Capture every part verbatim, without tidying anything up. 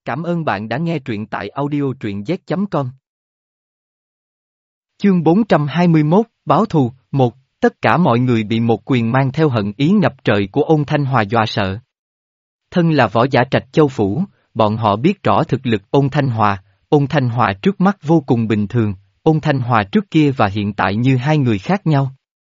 Cảm ơn bạn đã nghe truyện tại audio truyện z chấm com. Chương bốn trăm hai mươi mốt, Báo thù, một, tất cả mọi người bị một quyền mang theo hận ý ngập trời của Ôn Thanh Hòa dọa sợ. Thân là võ giả Trạch Châu Phủ, bọn họ biết rõ thực lực Ôn Thanh Hòa, Ôn Thanh Hòa trước mắt vô cùng bình thường, Ôn Thanh Hòa trước kia và hiện tại như hai người khác nhau.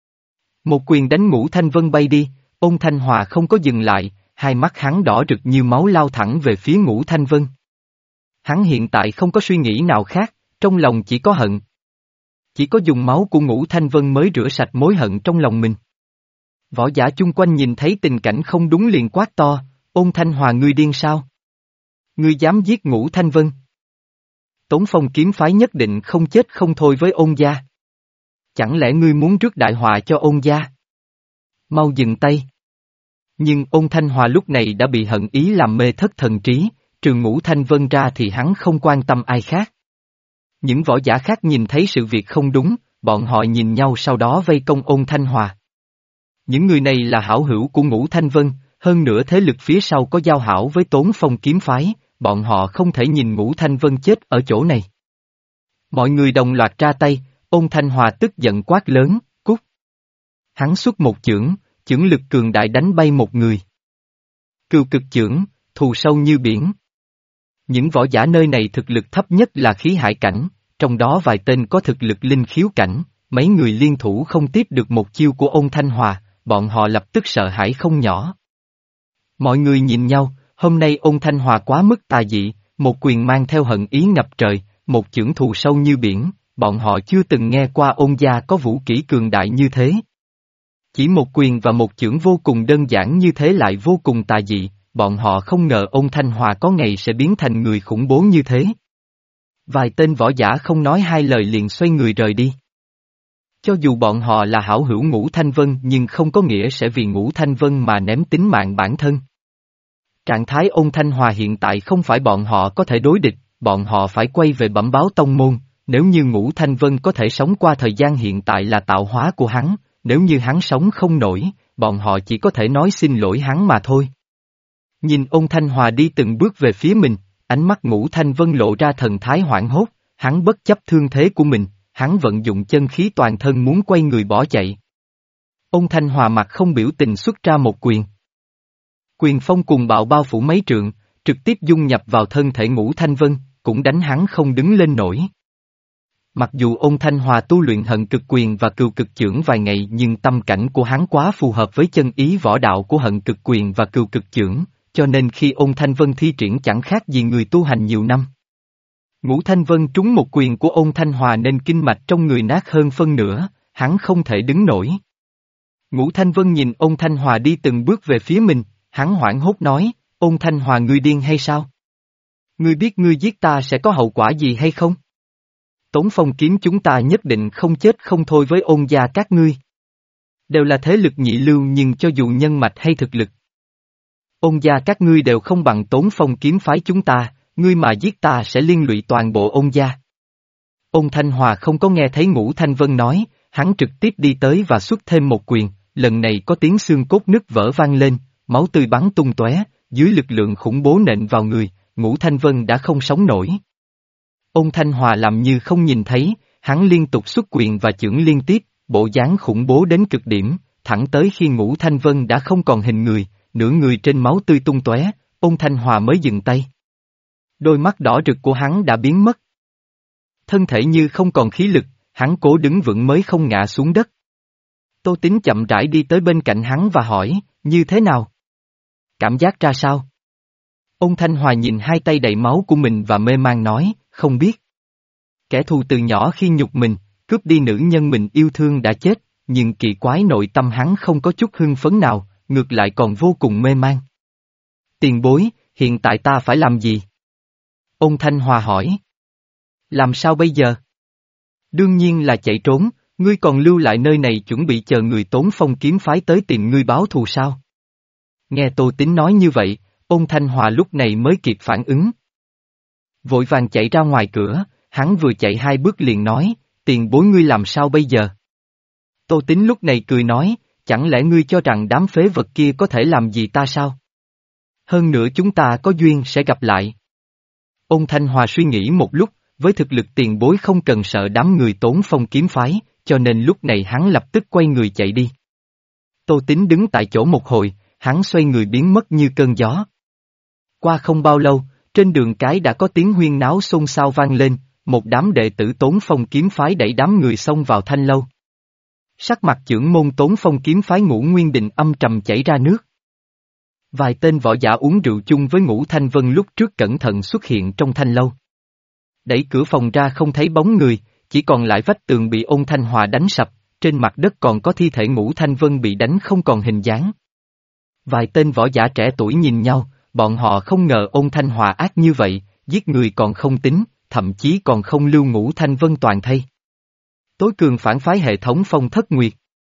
Một quyền đánh Ngũ Thanh Vân bay đi, Ôn Thanh Hòa không có dừng lại, hai mắt hắn đỏ rực như máu lao thẳng về phía Ngũ Thanh Vân. Hắn hiện tại không có suy nghĩ nào khác, trong lòng chỉ có hận. Chỉ có dùng máu của Ngũ Thanh Vân mới rửa sạch mối hận trong lòng mình. Võ giả chung quanh nhìn thấy tình cảnh không đúng liền quát to, Ôn Thanh Hòa ngươi điên sao? Ngươi dám giết Ngũ Thanh Vân? Tống Phong kiếm phái nhất định không chết không thôi với Ôn gia. Chẳng lẽ ngươi muốn rước đại họa cho Ôn gia? Mau dừng tay. Nhưng Ôn Thanh Hòa lúc này đã bị hận ý làm mê thất thần trí, trừ Ngũ Thanh Vân ra thì hắn không quan tâm ai khác. Những võ giả khác nhìn thấy sự việc không đúng, bọn họ nhìn nhau sau đó vây công Ôn Thanh Hòa. Những người này là hảo hữu của Ngũ Thanh Vân, hơn nữa thế lực phía sau có giao hảo với Tống Phong kiếm phái, bọn họ không thể nhìn Ngũ Thanh Vân chết ở chỗ này. Mọi người đồng loạt ra tay, Ôn Thanh Hòa tức giận quát lớn, cút. Hắn xuất một chưởng, chưởng lực cường đại đánh bay một người. Cừu cực chưởng, thù sâu như biển. Những võ giả nơi này thực lực thấp nhất là khí hải cảnh, trong đó vài tên có thực lực linh khiếu cảnh, mấy người liên thủ không tiếp được một chiêu của Ôn Thanh Hòa, bọn họ lập tức sợ hãi không nhỏ. Mọi người nhìn nhau, hôm nay Ôn Thanh Hòa quá mức tà dị, một quyền mang theo hận ý ngập trời, một chưởng thù sâu như biển, bọn họ chưa từng nghe qua Ôn gia có vũ kỹ cường đại như thế. Chỉ một quyền và một chưởng vô cùng đơn giản như thế lại vô cùng tà dị, bọn họ không ngờ Ôn Thanh Hòa có ngày sẽ biến thành người khủng bố như thế. Vài tên võ giả không nói hai lời liền xoay người rời đi. Cho dù bọn họ là hảo hữu Ngũ Thanh Vân nhưng không có nghĩa sẽ vì Ngũ Thanh Vân mà ném tính mạng bản thân. Trạng thái Ôn Thanh Hòa hiện tại không phải bọn họ có thể đối địch, bọn họ phải quay về bẩm báo tông môn, nếu như Ngũ Thanh Vân có thể sống qua thời gian hiện tại là tạo hóa của hắn, nếu như hắn sống không nổi, bọn họ chỉ có thể nói xin lỗi hắn mà thôi. Nhìn Ôn Thanh Hòa đi từng bước về phía mình, ánh mắt Ngũ Thanh Vân lộ ra thần thái hoảng hốt, hắn bất chấp thương thế của mình, hắn vận dụng chân khí toàn thân muốn quay người bỏ chạy. Ôn Thanh Hòa mặt không biểu tình xuất ra một quyền. Quyền phong cùng bạo bao phủ mấy trượng, trực tiếp dung nhập vào thân thể Ngũ Thanh Vân, cũng đánh hắn không đứng lên nổi. Mặc dù Ôn Thanh Hòa tu luyện hận cực quyền và cừu cực chưởng vài ngày nhưng tâm cảnh của hắn quá phù hợp với chân ý võ đạo của hận cực quyền và cừu cực chưởng, cho nên khi Ôn Thanh Vân thi triển chẳng khác gì người tu hành nhiều năm. Ngũ Thanh Vân trúng một quyền của Ôn Thanh Hòa nên kinh mạch trong người nát hơn phân nửa, hắn không thể đứng nổi. Ngũ Thanh Vân nhìn Ôn Thanh Hòa đi từng bước về phía mình, hắn hoảng hốt nói, Ôn Thanh Hòa ngươi điên hay sao? Ngươi biết ngươi giết ta sẽ có hậu quả gì hay không? Tống Phong kiếm chúng ta nhất định không chết không thôi với Ôn gia các ngươi. Đều là thế lực nhị lưu nhưng cho dù nhân mạch hay thực lực. Ôn gia các ngươi đều không bằng Tống Phong kiếm phái chúng ta, ngươi mà giết ta sẽ liên lụy toàn bộ Ôn gia. Ôn Thanh Hòa không có nghe thấy Ngũ Thanh Vân nói, hắn trực tiếp đi tới và xuất thêm một quyền, lần này có tiếng xương cốt nứt vỡ vang lên, máu tươi bắn tung tóe, dưới lực lượng khủng bố nện vào người, Ngũ Thanh Vân đã không sống nổi. Ôn Thanh Hòa làm như không nhìn thấy, hắn liên tục xuất quyền và chưởng liên tiếp, bộ dáng khủng bố đến cực điểm, thẳng tới khi Ngũ Thanh Vân đã không còn hình người, nửa người trên máu tươi tung tóe, Ôn Thanh Hòa mới dừng tay. Đôi mắt đỏ rực của hắn đã biến mất. Thân thể như không còn khí lực, hắn cố đứng vững mới không ngã xuống đất. Tô Tín chậm rãi đi tới bên cạnh hắn và hỏi, như thế nào? Cảm giác ra sao? Ôn Thanh Hòa nhìn hai tay đầy máu của mình và mê man nói, không biết. Kẻ thù từ nhỏ khi nhục mình, cướp đi nữ nhân mình yêu thương đã chết, nhưng kỳ quái nội tâm hắn không có chút hưng phấn nào, ngược lại còn vô cùng mê man. Tiền bối, hiện tại ta phải làm gì? Ôn Thanh Hòa hỏi. Làm sao bây giờ? Đương nhiên là chạy trốn, ngươi còn lưu lại nơi này chuẩn bị chờ người Tống Phong kiếm phái tới tìm ngươi báo thù sao? Nghe Tô Tín nói như vậy, Ôn Thanh Hòa lúc này mới kịp phản ứng. Vội vàng chạy ra ngoài cửa, hắn vừa chạy hai bước liền nói, tiền bối ngươi làm sao bây giờ? Tô Tín lúc này cười nói, chẳng lẽ ngươi cho rằng đám phế vật kia có thể làm gì ta sao? Hơn nữa chúng ta có duyên sẽ gặp lại. Ôn Thanh Hòa suy nghĩ một lúc, với thực lực tiền bối không cần sợ đám người Tốn Phong kiếm phái, cho nên lúc này hắn lập tức quay người chạy đi. Tô Tín đứng tại chỗ một hồi, hắn xoay người biến mất như cơn gió. Qua không bao lâu, trên đường cái đã có tiếng huyên náo xôn xao vang lên, một đám đệ tử Tốn Phong kiếm phái đẩy đám người xông vào thanh lâu. Sắc mặt chưởng môn Tốn Phong kiếm phái Ngũ Nguyên Định âm trầm chảy ra nước. Vài tên võ giả uống rượu chung với Ngũ Thanh Vân lúc trước cẩn thận xuất hiện trong thanh lâu. Đẩy cửa phòng ra không thấy bóng người, chỉ còn lại vách tường bị Ôn Thanh Hòa đánh sập, trên mặt đất còn có thi thể Ngũ Thanh Vân bị đánh không còn hình dáng. Vài tên võ giả trẻ tuổi nhìn nhau, bọn họ không ngờ Ôn Thanh Hòa ác như vậy, giết người còn không tính, thậm chí còn không lưu Ngũ Thanh Vân toàn thây. Tối cường phản phái hệ thống Phong Thất Nguyệt.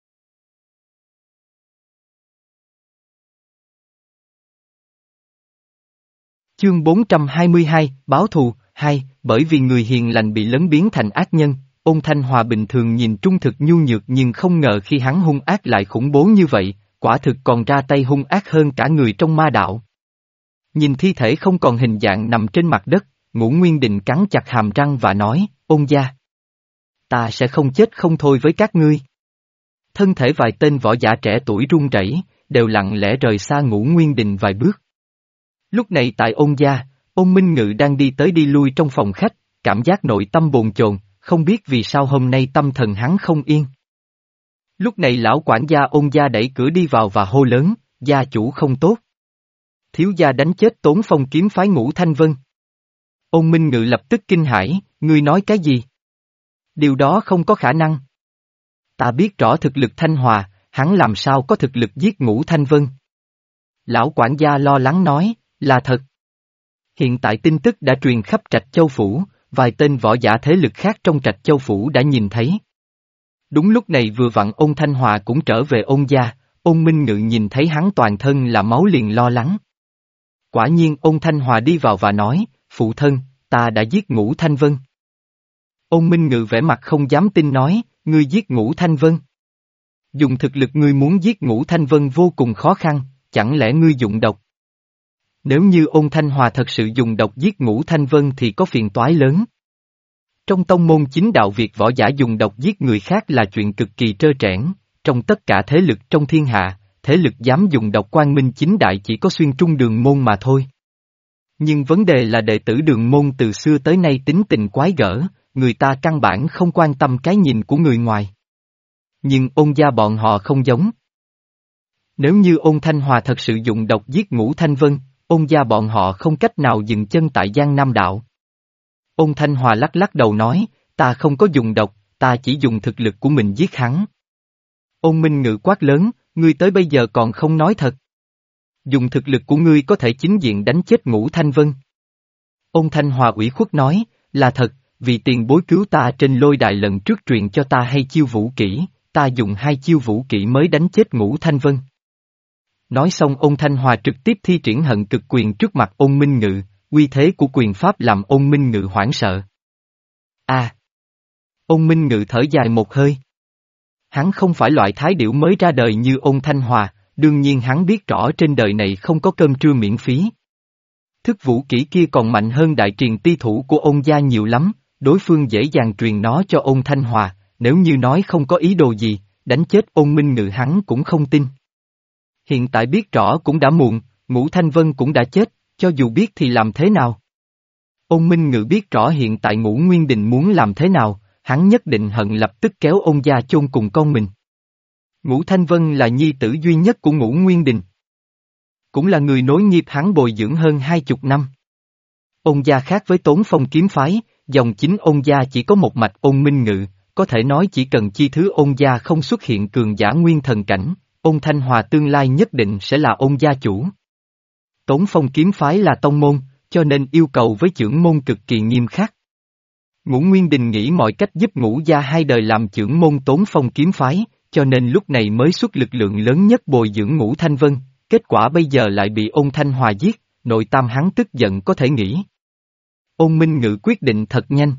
Chương bốn trăm hai mươi hai, Báo thù, hai, bởi vì người hiền lành bị lấn biến thành ác nhân, Ôn Thanh Hòa bình thường nhìn trung thực nhu nhược nhưng không ngờ khi hắn hung ác lại khủng bố như vậy, quả thực còn ra tay hung ác hơn cả người trong ma đạo. Nhìn thi thể không còn hình dạng nằm trên mặt đất, Ngũ Nguyên Định cắn chặt hàm răng và nói, Ôn gia, ta sẽ không chết không thôi với các ngươi. Thân thể vài tên võ giả trẻ tuổi run rẩy, đều lặng lẽ rời xa Ngũ Nguyên Định vài bước. Lúc này tại Ôn gia, Ôn Minh Ngự đang đi tới đi lui trong phòng khách, cảm giác nội tâm bồn chồn, không biết vì sao hôm nay tâm thần hắn không yên. Lúc này lão quản gia Ôn gia đẩy cửa đi vào và hô lớn, gia chủ không tốt. Thiếu gia đánh chết Tốn Phong kiếm phái Ngũ Thanh Vân. Ôn Minh Ngự lập tức kinh hãi, ngươi nói cái gì? Điều đó không có khả năng. Ta biết rõ thực lực Thanh Hòa, hắn làm sao có thực lực giết Ngũ Thanh Vân. Lão quản gia lo lắng nói, là thật. Hiện tại tin tức đã truyền khắp Trạch Châu Phủ, vài tên võ giả thế lực khác trong Trạch Châu Phủ đã nhìn thấy. Đúng lúc này vừa vặn Ôn Thanh Hòa cũng trở về Ôn gia, Ôn Minh Ngự nhìn thấy hắn toàn thân là máu liền lo lắng. Quả nhiên Ôn Thanh Hòa đi vào và nói, phụ thân, ta đã giết Ngũ Thanh Vân. Ôn Minh Ngự vẻ mặt không dám tin nói, ngươi giết Ngũ Thanh Vân. Dùng thực lực ngươi muốn giết Ngũ Thanh Vân vô cùng khó khăn, chẳng lẽ ngươi dụng độc? Nếu như Ôn Thanh Hòa thật sự dùng độc giết Ngũ Thanh Vân thì có phiền toái lớn. Trong tông môn chính đạo việc võ giả dùng độc giết người khác là chuyện cực kỳ trơ trẽn, trong tất cả thế lực trong thiên hạ, thế lực dám dùng độc Quang Minh chính đại chỉ có Xuyên Trung Đường Môn mà thôi. Nhưng vấn đề là đệ tử Đường Môn từ xưa tới nay tính tình quái gở, người ta căn bản không quan tâm cái nhìn của người ngoài. Nhưng Ôn gia bọn họ không giống. Nếu như Ôn Thanh Hòa thật sự dùng độc giết Ngũ Thanh Vân, Ôn gia bọn họ không cách nào dừng chân tại Giang Nam Đạo. Ôn Thanh Hòa lắc lắc đầu nói, ta không có dùng độc, ta chỉ dùng thực lực của mình giết hắn. Ôn Minh Ngự quát lớn, ngươi tới bây giờ còn không nói thật. Dùng thực lực của ngươi có thể chính diện đánh chết Ngũ Thanh Vân. Ôn Thanh Hòa ủy khuất nói, là thật, vì tiền bối cứu ta trên lôi đài lần trước truyền cho ta hay chiêu vũ kỹ, ta dùng hai chiêu vũ kỹ mới đánh chết Ngũ Thanh Vân. Nói xong Ôn Thanh Hòa trực tiếp thi triển hận cực quyền trước mặt Ôn Minh Ngự, uy thế của quyền pháp làm Ôn Minh Ngự hoảng sợ. A! À, Ôn Minh Ngự thở dài một hơi. Hắn không phải loại thái điểu mới ra đời như Ôn Thanh Hòa, đương nhiên hắn biết rõ trên đời này không có cơm trưa miễn phí. Thức vũ kỹ kia còn mạnh hơn đại truyền ti thủ của Ôn gia nhiều lắm, đối phương dễ dàng truyền nó cho Ôn Thanh Hòa, nếu như nói không có ý đồ gì, đánh chết Ôn Minh Ngự hắn cũng không tin. Hiện tại biết rõ cũng đã muộn, Ngũ Thanh Vân cũng đã chết, cho dù biết thì làm thế nào? Ôn Minh Ngự biết rõ hiện tại Ngũ Nguyên Định muốn làm thế nào, hắn nhất định hận lập tức kéo Ôn gia chôn cùng con mình. Ngũ Thanh Vân là nhi tử duy nhất của Ngũ Nguyên Định. Cũng là người nối nghiệp hắn bồi dưỡng hơn hai chục năm. Ôn gia khác với Tốn Phong kiếm phái, dòng chính Ôn gia chỉ có một mạch Ôn Minh Ngự, có thể nói chỉ cần chi thứ Ôn gia không xuất hiện cường giả nguyên thần cảnh, Ôn Thanh Hòa tương lai nhất định sẽ là Ôn gia chủ. Tốn Phong kiếm phái là tông môn, cho nên yêu cầu với chưởng môn cực kỳ nghiêm khắc. Ngũ Nguyên Đình nghĩ mọi cách giúp Ngũ gia hai đời làm chưởng môn Tốn Phong kiếm phái, cho nên lúc này mới xuất lực lượng lớn nhất bồi dưỡng Ngũ Thanh Vân, kết quả bây giờ lại bị Ôn Thanh Hòa giết, nội tâm hắn tức giận có thể nghĩ. Ôn Minh Ngự quyết định thật nhanh.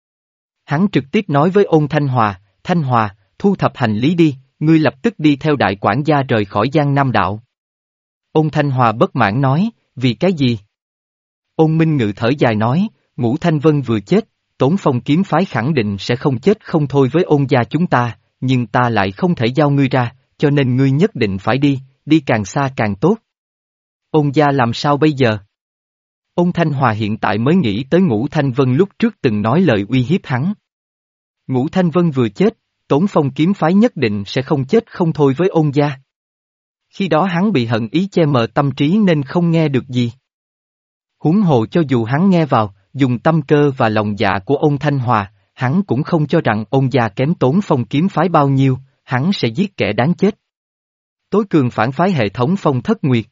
Hắn trực tiếp nói với Ôn Thanh Hòa, Thanh Hòa, thu thập hành lý đi, ngươi lập tức đi theo đại quản gia rời khỏi Giang Nam Đạo. Ôn Thanh Hòa bất mãn nói, vì cái gì? Ôn Minh Ngự thở dài nói, Ngũ Thanh Vân vừa chết, Tốn Phong kiếm phái khẳng định sẽ không chết không thôi với ôn gia chúng ta, nhưng ta lại không thể giao ngươi ra, cho nên ngươi nhất định phải đi, đi càng xa càng tốt. Ôn gia làm sao bây giờ? Ôn Thanh Hòa hiện tại mới nghĩ tới Ngũ Thanh Vân lúc trước từng nói lời uy hiếp hắn. Ngũ Thanh Vân vừa chết, Tốn Phong kiếm phái nhất định sẽ không chết không thôi với ôn gia. Khi đó hắn bị hận ý che mờ tâm trí nên không nghe được gì. Huống hồ cho dù hắn nghe vào, dùng tâm cơ và lòng dạ của ôn Thanh Hòa, hắn cũng không cho rằng ôn gia kém Tốn Phong kiếm phái bao nhiêu, hắn sẽ giết kẻ đáng chết. Tối cường phản phái hệ thống Phong Thất Nguyệt.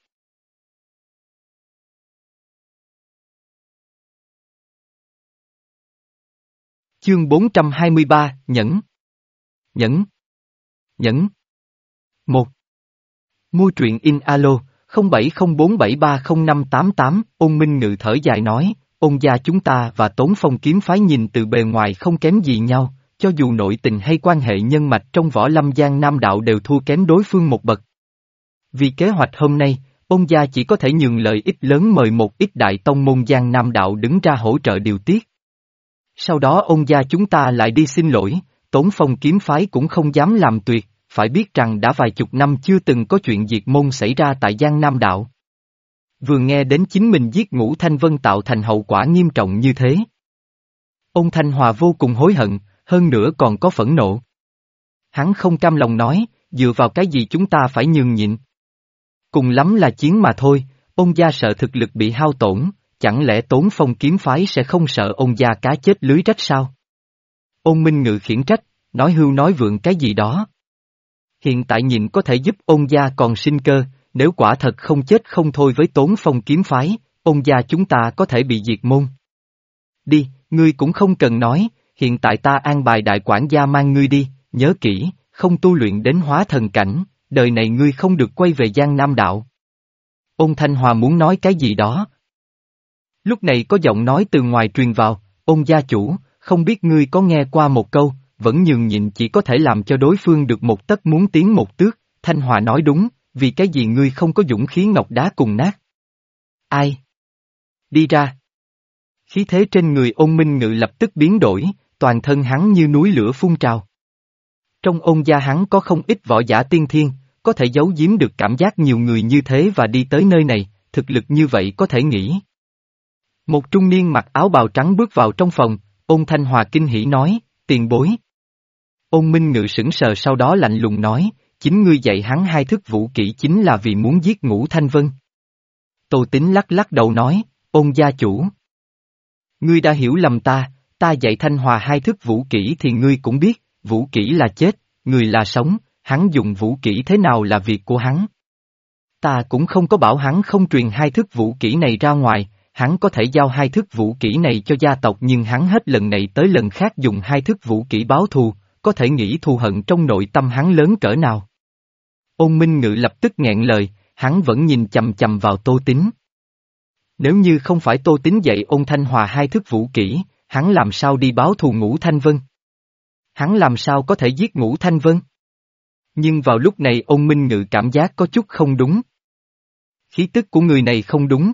Chương bốn trăm hai mươi ba, Nhẫn. Nhẫn. Nhẫn. một. Mua truyện in alo, không bảy không bốn bảy ba không năm tám tám, Ôn Minh Ngự thở dài nói, ôn gia chúng ta và Tốn Phong kiếm phái nhìn từ bề ngoài không kém gì nhau, cho dù nội tình hay quan hệ nhân mạch trong võ lâm Giang Nam đạo đều thua kém đối phương một bậc. Vì kế hoạch hôm nay, ôn gia chỉ có thể nhường lợi ích lớn mời một ít đại tông môn Giang Nam đạo đứng ra hỗ trợ điều tiết. Sau đó ôn gia chúng ta lại đi xin lỗi, Tốn Phong kiếm phái cũng không dám làm tuyệt, phải biết rằng đã vài chục năm chưa từng có chuyện diệt môn xảy ra tại Giang Nam đạo. Vừa nghe đến chính mình giết Ngũ Thanh Vân tạo thành hậu quả nghiêm trọng như thế. Ôn Thanh Hòa vô cùng hối hận, hơn nữa còn có phẫn nộ. Hắn không cam lòng nói, dựa vào cái gì chúng ta phải nhường nhịn. Cùng lắm là chiến mà thôi, ôn gia sợ thực lực bị hao tổn, chẳng lẽ Tốn Phong kiếm phái sẽ không sợ ôn gia cá chết lưới rách sao? Ôn Minh Ngự khiển trách, nói hưu nói vượng cái gì đó. Hiện tại nhìn có thể giúp ôn gia còn sinh cơ, nếu quả thật không chết không thôi với Tốn Phong kiếm phái, ôn gia chúng ta có thể bị diệt môn. Đi, ngươi cũng không cần nói, hiện tại ta an bài đại quản gia mang ngươi đi, nhớ kỹ, không tu luyện đến hóa thần cảnh, đời này ngươi không được quay về Giang Nam đạo. Ôn Thanh Hòa muốn nói cái gì đó. Lúc này có giọng nói từ ngoài truyền vào, ôn gia chủ, không biết ngươi có nghe qua một câu, vẫn nhường nhịn chỉ có thể làm cho đối phương được một tấc muốn tiến một tước. Thanh Hòa nói đúng, vì cái gì ngươi không có dũng khí ngọc đá cùng nát? Ai? Đi ra. Khí thế trên người Ôn Minh Ngự lập tức biến đổi, toàn thân hắn như núi lửa phun trào. Trong ôn gia hắn có không ít võ giả tiên thiên, có thể giấu giếm được cảm giác nhiều người như thế và đi tới nơi này, thực lực như vậy có thể nghĩ. Một trung niên mặc áo bào trắng bước vào trong phòng, Ôn Thanh Hòa kinh hỉ nói, tiền bối. Ôn Minh Ngự sững sờ sau đó lạnh lùng nói, chính ngươi dạy hắn hai thức vũ kỹ chính là vì muốn giết Ngũ Thanh Vân. Tô Tín lắc lắc đầu nói, ôn gia chủ. Ngươi đã hiểu lầm ta, ta dạy Thanh Hòa hai thức vũ kỹ thì ngươi cũng biết, vũ kỹ là chết, người là sống, hắn dùng vũ kỹ thế nào là việc của hắn. Ta cũng không có bảo hắn không truyền hai thức vũ kỹ này ra ngoài, hắn có thể giao hai thức vũ kỹ này cho gia tộc nhưng hắn hết lần này tới lần khác dùng hai thức vũ kỹ báo thù, có thể nghĩ thù hận trong nội tâm hắn lớn cỡ nào. Ôn Minh Ngự lập tức nghẹn lời, hắn vẫn nhìn chầm chầm vào Tô Tín. Nếu như không phải Tô Tín dạy Ôn Thanh Hòa hai thức vũ kỹ, hắn làm sao đi báo thù Ngũ Thanh Vân? Hắn làm sao có thể giết Ngũ Thanh Vân? Nhưng vào lúc này Ôn Minh Ngự cảm giác có chút không đúng. Khí tức của người này không đúng.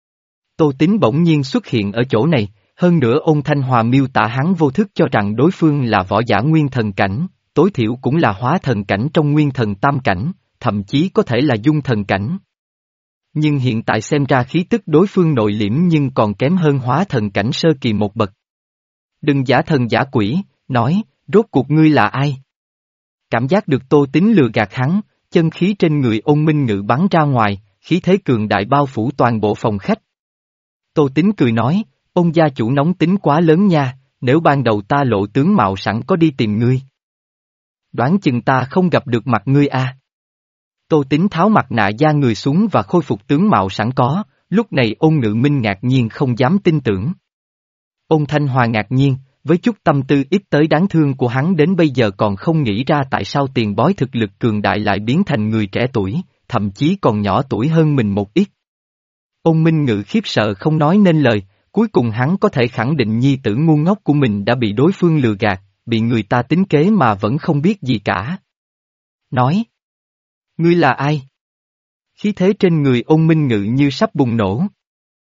Tô Tín bỗng nhiên xuất hiện ở chỗ này, hơn nữa Ôn Thanh Hòa miêu tả hắn vô thức cho rằng đối phương là võ giả nguyên thần cảnh, tối thiểu cũng là hóa thần cảnh trong nguyên thần tam cảnh, thậm chí có thể là dung thần cảnh. Nhưng hiện tại xem ra khí tức đối phương nội liễm nhưng còn kém hơn hóa thần cảnh sơ kỳ một bậc. Đừng giả thần giả quỷ, nói, rốt cuộc ngươi là ai? Cảm giác được Tô Tín lừa gạt hắn, chân khí trên người Ôn Minh Ngự bắn ra ngoài, khí thế cường đại bao phủ toàn bộ phòng khách. Tô Tín cười nói, ôn gia chủ nóng tính quá lớn nha, nếu ban đầu ta lộ tướng mạo sẵn có đi tìm ngươi. Đoán chừng ta không gặp được mặt ngươi a. À. Tô Tín tháo mặt nạ da người xuống và khôi phục tướng mạo sẵn có, lúc này Ôn Ngự Minh ngạc nhiên không dám tin tưởng. Ôn Thanh Hòa ngạc nhiên, với chút tâm tư ít tới đáng thương của hắn đến bây giờ còn không nghĩ ra tại sao tiền bối thực lực cường đại lại biến thành người trẻ tuổi, thậm chí còn nhỏ tuổi hơn mình một ít. Ôn Minh Ngự khiếp sợ không nói nên lời, cuối cùng hắn có thể khẳng định nhi tử ngu ngốc của mình đã bị đối phương lừa gạt, bị người ta tính kế mà vẫn không biết gì cả. Nói. Ngươi là ai? Khí thế trên người Ôn Minh Ngự như sắp bùng nổ.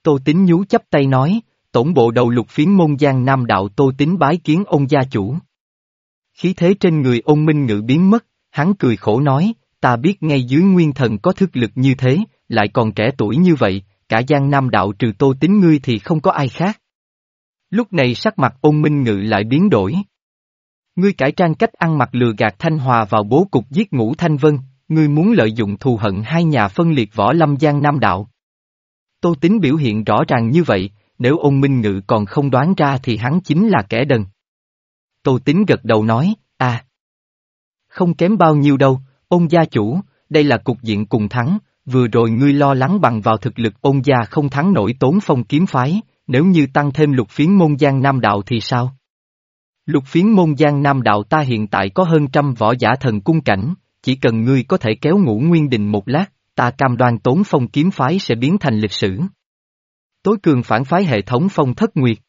Tô Tín nhú chắp tay nói, tổng bộ đầu Lục Phiến môn Giang Nam đạo Tô Tín bái kiến ông gia chủ. Khí thế trên người Ôn Minh Ngự biến mất, hắn cười khổ nói, ta biết ngay dưới nguyên thần có thức lực như thế, lại còn trẻ tuổi như vậy, cả Giang Nam đạo trừ Tô Tín ngươi thì không có ai khác. Lúc này sắc mặt Ôn Minh Ngự lại biến đổi. Ngươi cải trang cách ăn mặc lừa gạt Thanh Hòa vào bố cục giết Ngũ Thanh Vân, ngươi muốn lợi dụng thù hận hai nhà phân liệt võ lâm Giang Nam đạo. Tô Tín biểu hiện rõ ràng như vậy, nếu Ôn Minh Ngự còn không đoán ra thì hắn chính là kẻ đần. Tô Tín gật đầu nói, à. Không kém bao nhiêu đâu, Ôn gia chủ, đây là cục diện cùng thắng, vừa rồi ngươi lo lắng bằng vào thực lực Ôn gia không thắng nổi Tốn Phong kiếm phái, nếu như tăng thêm Lục Phiến môn Giang Nam đạo thì sao? Lục Phiến môn Giang Nam đạo ta hiện tại có hơn trăm võ giả thần cung cảnh, chỉ cần ngươi có thể kéo Ngũ Nguyên Đình một lát, ta cam đoan Tốn Phong kiếm phái sẽ biến thành lịch sử. Tối cường phản phái hệ thống Phong Thất Nguyệt.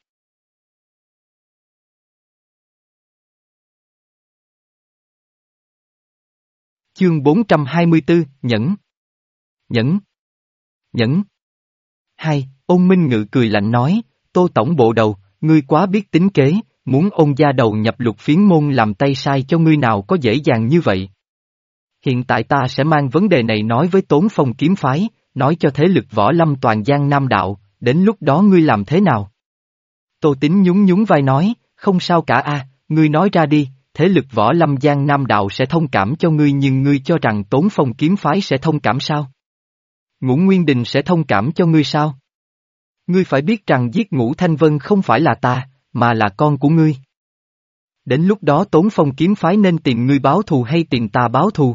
Chương bốn trăm hai mươi tư, Nhẫn. Nhẫn. Nhẫn. Hai, Ôn Minh Ngự cười lạnh nói, Tô tổng bộ đầu, ngươi quá biết tính kế, muốn Ôn gia đầu nhập Lục Phiến môn làm tay sai cho ngươi nào có dễ dàng như vậy. Hiện tại ta sẽ mang vấn đề này nói với Tốn Phong kiếm phái, nói cho thế lực võ lâm toàn Giang Nam đạo, đến lúc đó ngươi làm thế nào? Tô Tín nhún nhún vai nói, không sao cả a, ngươi nói ra đi, thế lực võ lâm Giang Nam đạo sẽ thông cảm cho ngươi nhưng ngươi cho rằng Tốn Phong kiếm phái sẽ thông cảm sao? Ngũ Nguyên Đình sẽ thông cảm cho ngươi sao? Ngươi phải biết rằng giết Ngũ Thanh Vân không phải là ta, mà là con của ngươi. Đến lúc đó Tốn Phong kiếm phái nên tìm ngươi báo thù hay tìm ta báo thù?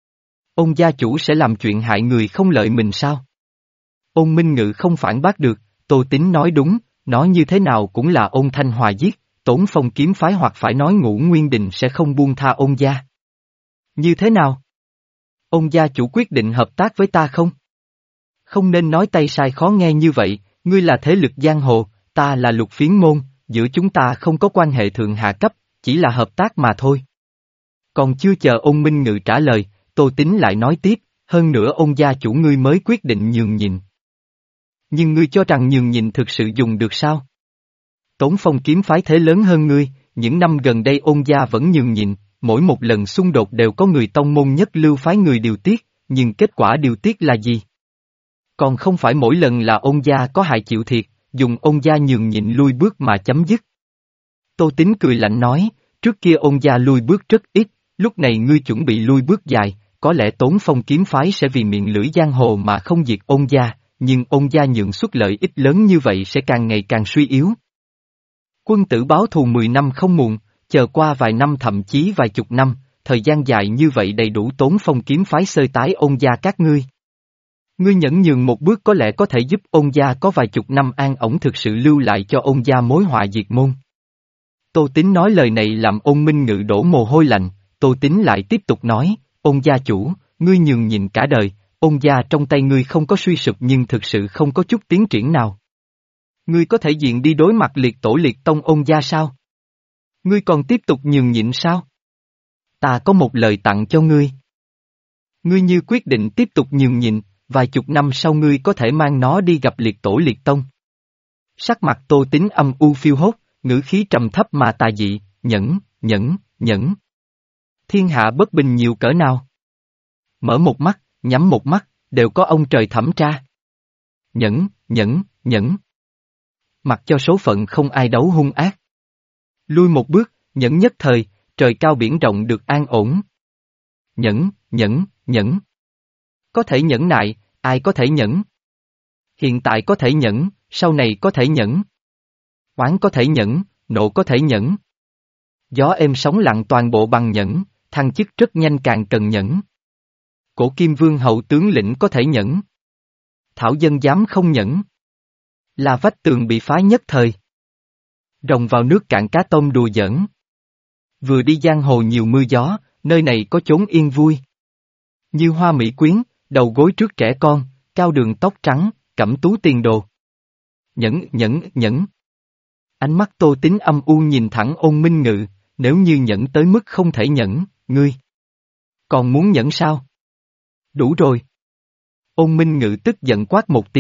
Ôn gia chủ sẽ làm chuyện hại người không lợi mình sao? Ôn Minh Ngự không phản bác được, Tô Tín nói đúng, nói như thế nào cũng là Ôn Thanh Hòa giết, Tốn Phong kiếm phái hoặc phải nói Ngũ Nguyên Đình sẽ không buông tha Ôn gia. Như thế nào? Ôn gia chủ quyết định hợp tác với ta không? Không nên nói tay sai khó nghe như vậy, ngươi là thế lực giang hồ, ta là Lục Phiến môn, giữa chúng ta không có quan hệ thượng hạ cấp, chỉ là hợp tác mà thôi. Còn chưa chờ Ôn Minh Ngự trả lời, Tô Tín lại nói tiếp, hơn nữa Ôn gia chủ ngươi mới quyết định nhường nhịn. Nhưng ngươi cho rằng nhường nhịn thực sự dùng được sao? Tốn Phong kiếm phái thế lớn hơn ngươi, những năm gần đây Ôn gia vẫn nhường nhịn, mỗi một lần xung đột đều có người tông môn nhất lưu phái người điều tiết, nhưng kết quả điều tiết là gì? Còn không phải mỗi lần là Ôn gia có hại chịu thiệt, dùng Ôn gia nhường nhịn lui bước mà chấm dứt. Tô Tín cười lạnh nói, trước kia Ôn gia lui bước rất ít, lúc này ngươi chuẩn bị lui bước dài, có lẽ Tốn Phong kiếm phái sẽ vì miệng lưỡi giang hồ mà không diệt Ôn gia, nhưng Ôn gia nhượng suất lợi ích lớn như vậy sẽ càng ngày càng suy yếu. Quân tử báo thù mười năm không muộn, chờ qua vài năm thậm chí vài chục năm, thời gian dài như vậy đầy đủ Tốn Phong kiếm phái xơi tái Ôn gia các ngươi. Ngươi nhẫn nhường một bước có lẽ có thể giúp Ôn gia có vài chục năm an ổn thực sự lưu lại cho Ôn gia mối họa diệt môn. Tô Tín nói lời này làm Ôn Minh Ngự đổ mồ hôi lạnh, Tô Tín lại tiếp tục nói, Ôn gia chủ, ngươi nhường nhịn cả đời, Ôn gia trong tay ngươi không có suy sụp nhưng thực sự không có chút tiến triển nào. Ngươi có thể diện đi đối mặt liệt tổ liệt tông Ôn gia sao? Ngươi còn tiếp tục nhường nhịn sao? Ta có một lời tặng cho ngươi. Ngươi như quyết định tiếp tục nhường nhịn, vài chục năm sau ngươi có thể mang nó đi gặp liệt tổ liệt tông. Sắc mặt Tô Tín âm u phiêu hốt, ngữ khí trầm thấp mà tà dị, nhẫn, nhẫn, nhẫn. Thiên hạ bất bình nhiều cỡ nào? Mở một mắt, nhắm một mắt, đều có ông trời thẩm tra. Nhẫn, nhẫn, nhẫn. Mặc cho số phận không ai đấu hung ác. Lui một bước, nhẫn nhất thời, trời cao biển rộng được an ổn. Nhẫn, nhẫn, nhẫn. Có thể nhẫn nại, ai có thể nhẫn? Hiện tại có thể nhẫn, sau này có thể nhẫn. Oán có thể nhẫn, nộ có thể nhẫn. Gió êm sóng lặng toàn bộ bằng nhẫn, thăng chức rất nhanh càng cần nhẫn. Cổ Kim Vương hậu tướng lĩnh có thể nhẫn. Thảo dân dám không nhẫn. Là vách tường bị phá nhất thời. Rồng vào nước cạn cá tôm đùa giỡn. Vừa đi giang hồ nhiều mưa gió, nơi này có chốn yên vui. Như hoa mỹ quyến, đầu gối trước trẻ con, cao đường tóc trắng, cẩm tú tiền đồ. Nhẫn, nhẫn, nhẫn. Ánh mắt Tô Tín âm u nhìn thẳng Ôn Minh Ngự, nếu như nhẫn tới mức không thể nhẫn, ngươi. Còn muốn nhẫn sao? Đủ rồi. Ôn Minh Ngự tức giận quát một tiếng,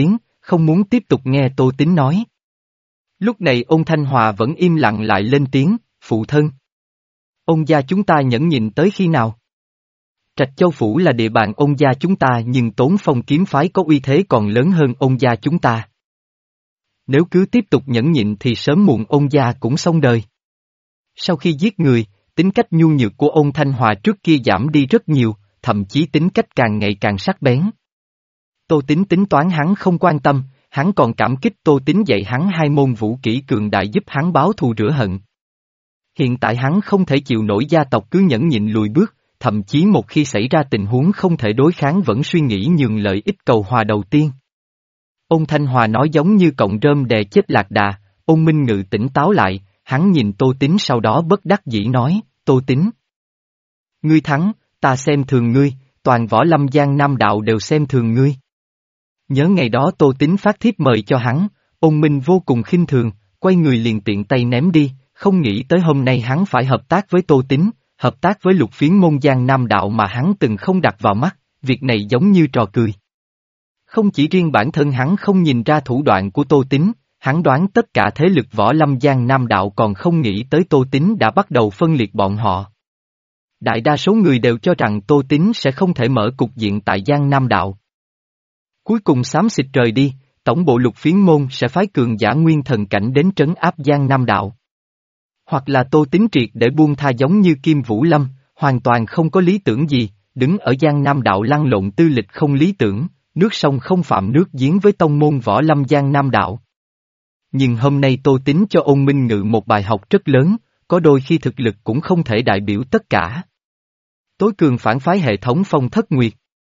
không muốn tiếp tục nghe Tô Tín nói. Lúc này ôn Thanh Hòa vẫn im lặng lại lên tiếng, phụ thân. Ôn gia chúng ta nhẫn nhịn tới khi nào? Trạch Châu Phủ là địa bàn ôn gia chúng ta nhưng Tốn Phong kiếm phái có uy thế còn lớn hơn ôn gia chúng ta. Nếu cứ tiếp tục nhẫn nhịn thì sớm muộn ôn gia cũng xong đời. Sau khi giết người, tính cách nhu nhược của ôn Thanh Hòa trước kia giảm đi rất nhiều, thậm chí tính cách càng ngày càng sắc bén. Tô Tín tính toán hắn không quan tâm, hắn còn cảm kích Tô Tín dạy hắn hai môn vũ kỹ cường đại giúp hắn báo thù rửa hận. Hiện tại hắn không thể chịu nổi gia tộc cứ nhẫn nhịn lùi bước, thậm chí một khi xảy ra tình huống không thể đối kháng vẫn suy nghĩ nhường lợi ích cầu hòa đầu tiên. Ôn Thanh Hòa nói giống như cọng rơm đè chết lạc đà, ôn Minh Ngự tỉnh táo lại, hắn nhìn Tô Tín sau đó bất đắc dĩ nói, Tô Tín. Ngươi thắng, ta xem thường ngươi, toàn võ lâm giang nam đạo đều xem thường ngươi. Nhớ ngày đó Tô Tín phát thiếp mời cho hắn, ôn Minh vô cùng khinh thường, quay người liền tiện tay ném đi, không nghĩ tới hôm nay hắn phải hợp tác với Tô Tín, hợp tác với lục phiến môn giang nam đạo mà hắn từng không đặt vào mắt, việc này giống như trò cười. Không chỉ riêng bản thân hắn không nhìn ra thủ đoạn của Tô Tín, hắn đoán tất cả thế lực võ lâm giang nam đạo còn không nghĩ tới Tô Tín đã bắt đầu phân liệt bọn họ. Đại đa số người đều cho rằng Tô Tín sẽ không thể mở cục diện tại giang nam đạo. Cuối cùng xám xịt rời đi, tổng bộ lục phiến môn sẽ phái cường giả nguyên thần cảnh đến trấn áp giang nam đạo. Hoặc là Tô Tín triệt để buông tha giống như Kim Vũ Lâm, hoàn toàn không có lý tưởng gì, đứng ở giang nam đạo lăn lộn tư lịch không lý tưởng, nước sông không phạm nước giếng với tông môn võ lâm giang nam đạo. Nhưng hôm nay Tô Tín cho ôn Minh Ngự một bài học rất lớn, có đôi khi thực lực cũng không thể đại biểu tất cả. Tối cường phản phái hệ thống Phong Thất Nguyệt.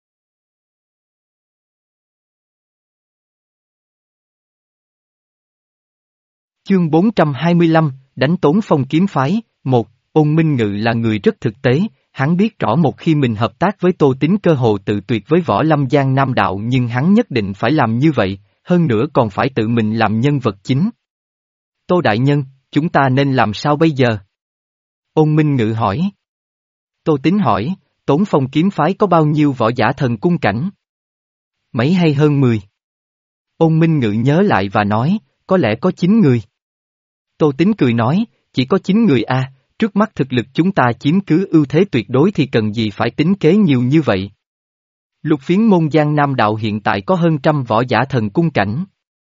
Chương bốn trăm hai mươi lăm, đánh Tốn Phong kiếm phái, một, ôn Minh Ngự là người rất thực tế, hắn biết rõ một khi mình hợp tác với Tô Tín cơ hồ tự tuyệt với võ lâm giang nam đạo nhưng hắn nhất định phải làm như vậy, hơn nữa còn phải tự mình làm nhân vật chính. Tô Đại Nhân, chúng ta nên làm sao bây giờ? Ôn Minh Ngự hỏi. Tô Tín hỏi, Tốn Phong kiếm phái có bao nhiêu võ giả thần cung cảnh? Mấy hay hơn mười? Ôn Minh Ngự nhớ lại và nói, có lẽ có chín người. Tô Tín cười nói, chỉ có chín người a, à, trước mắt thực lực chúng ta chiếm cứ ưu thế tuyệt đối thì cần gì phải tính kế nhiều như vậy. Lục phiến môn giang nam đạo hiện tại có hơn trăm võ giả thần cung cảnh.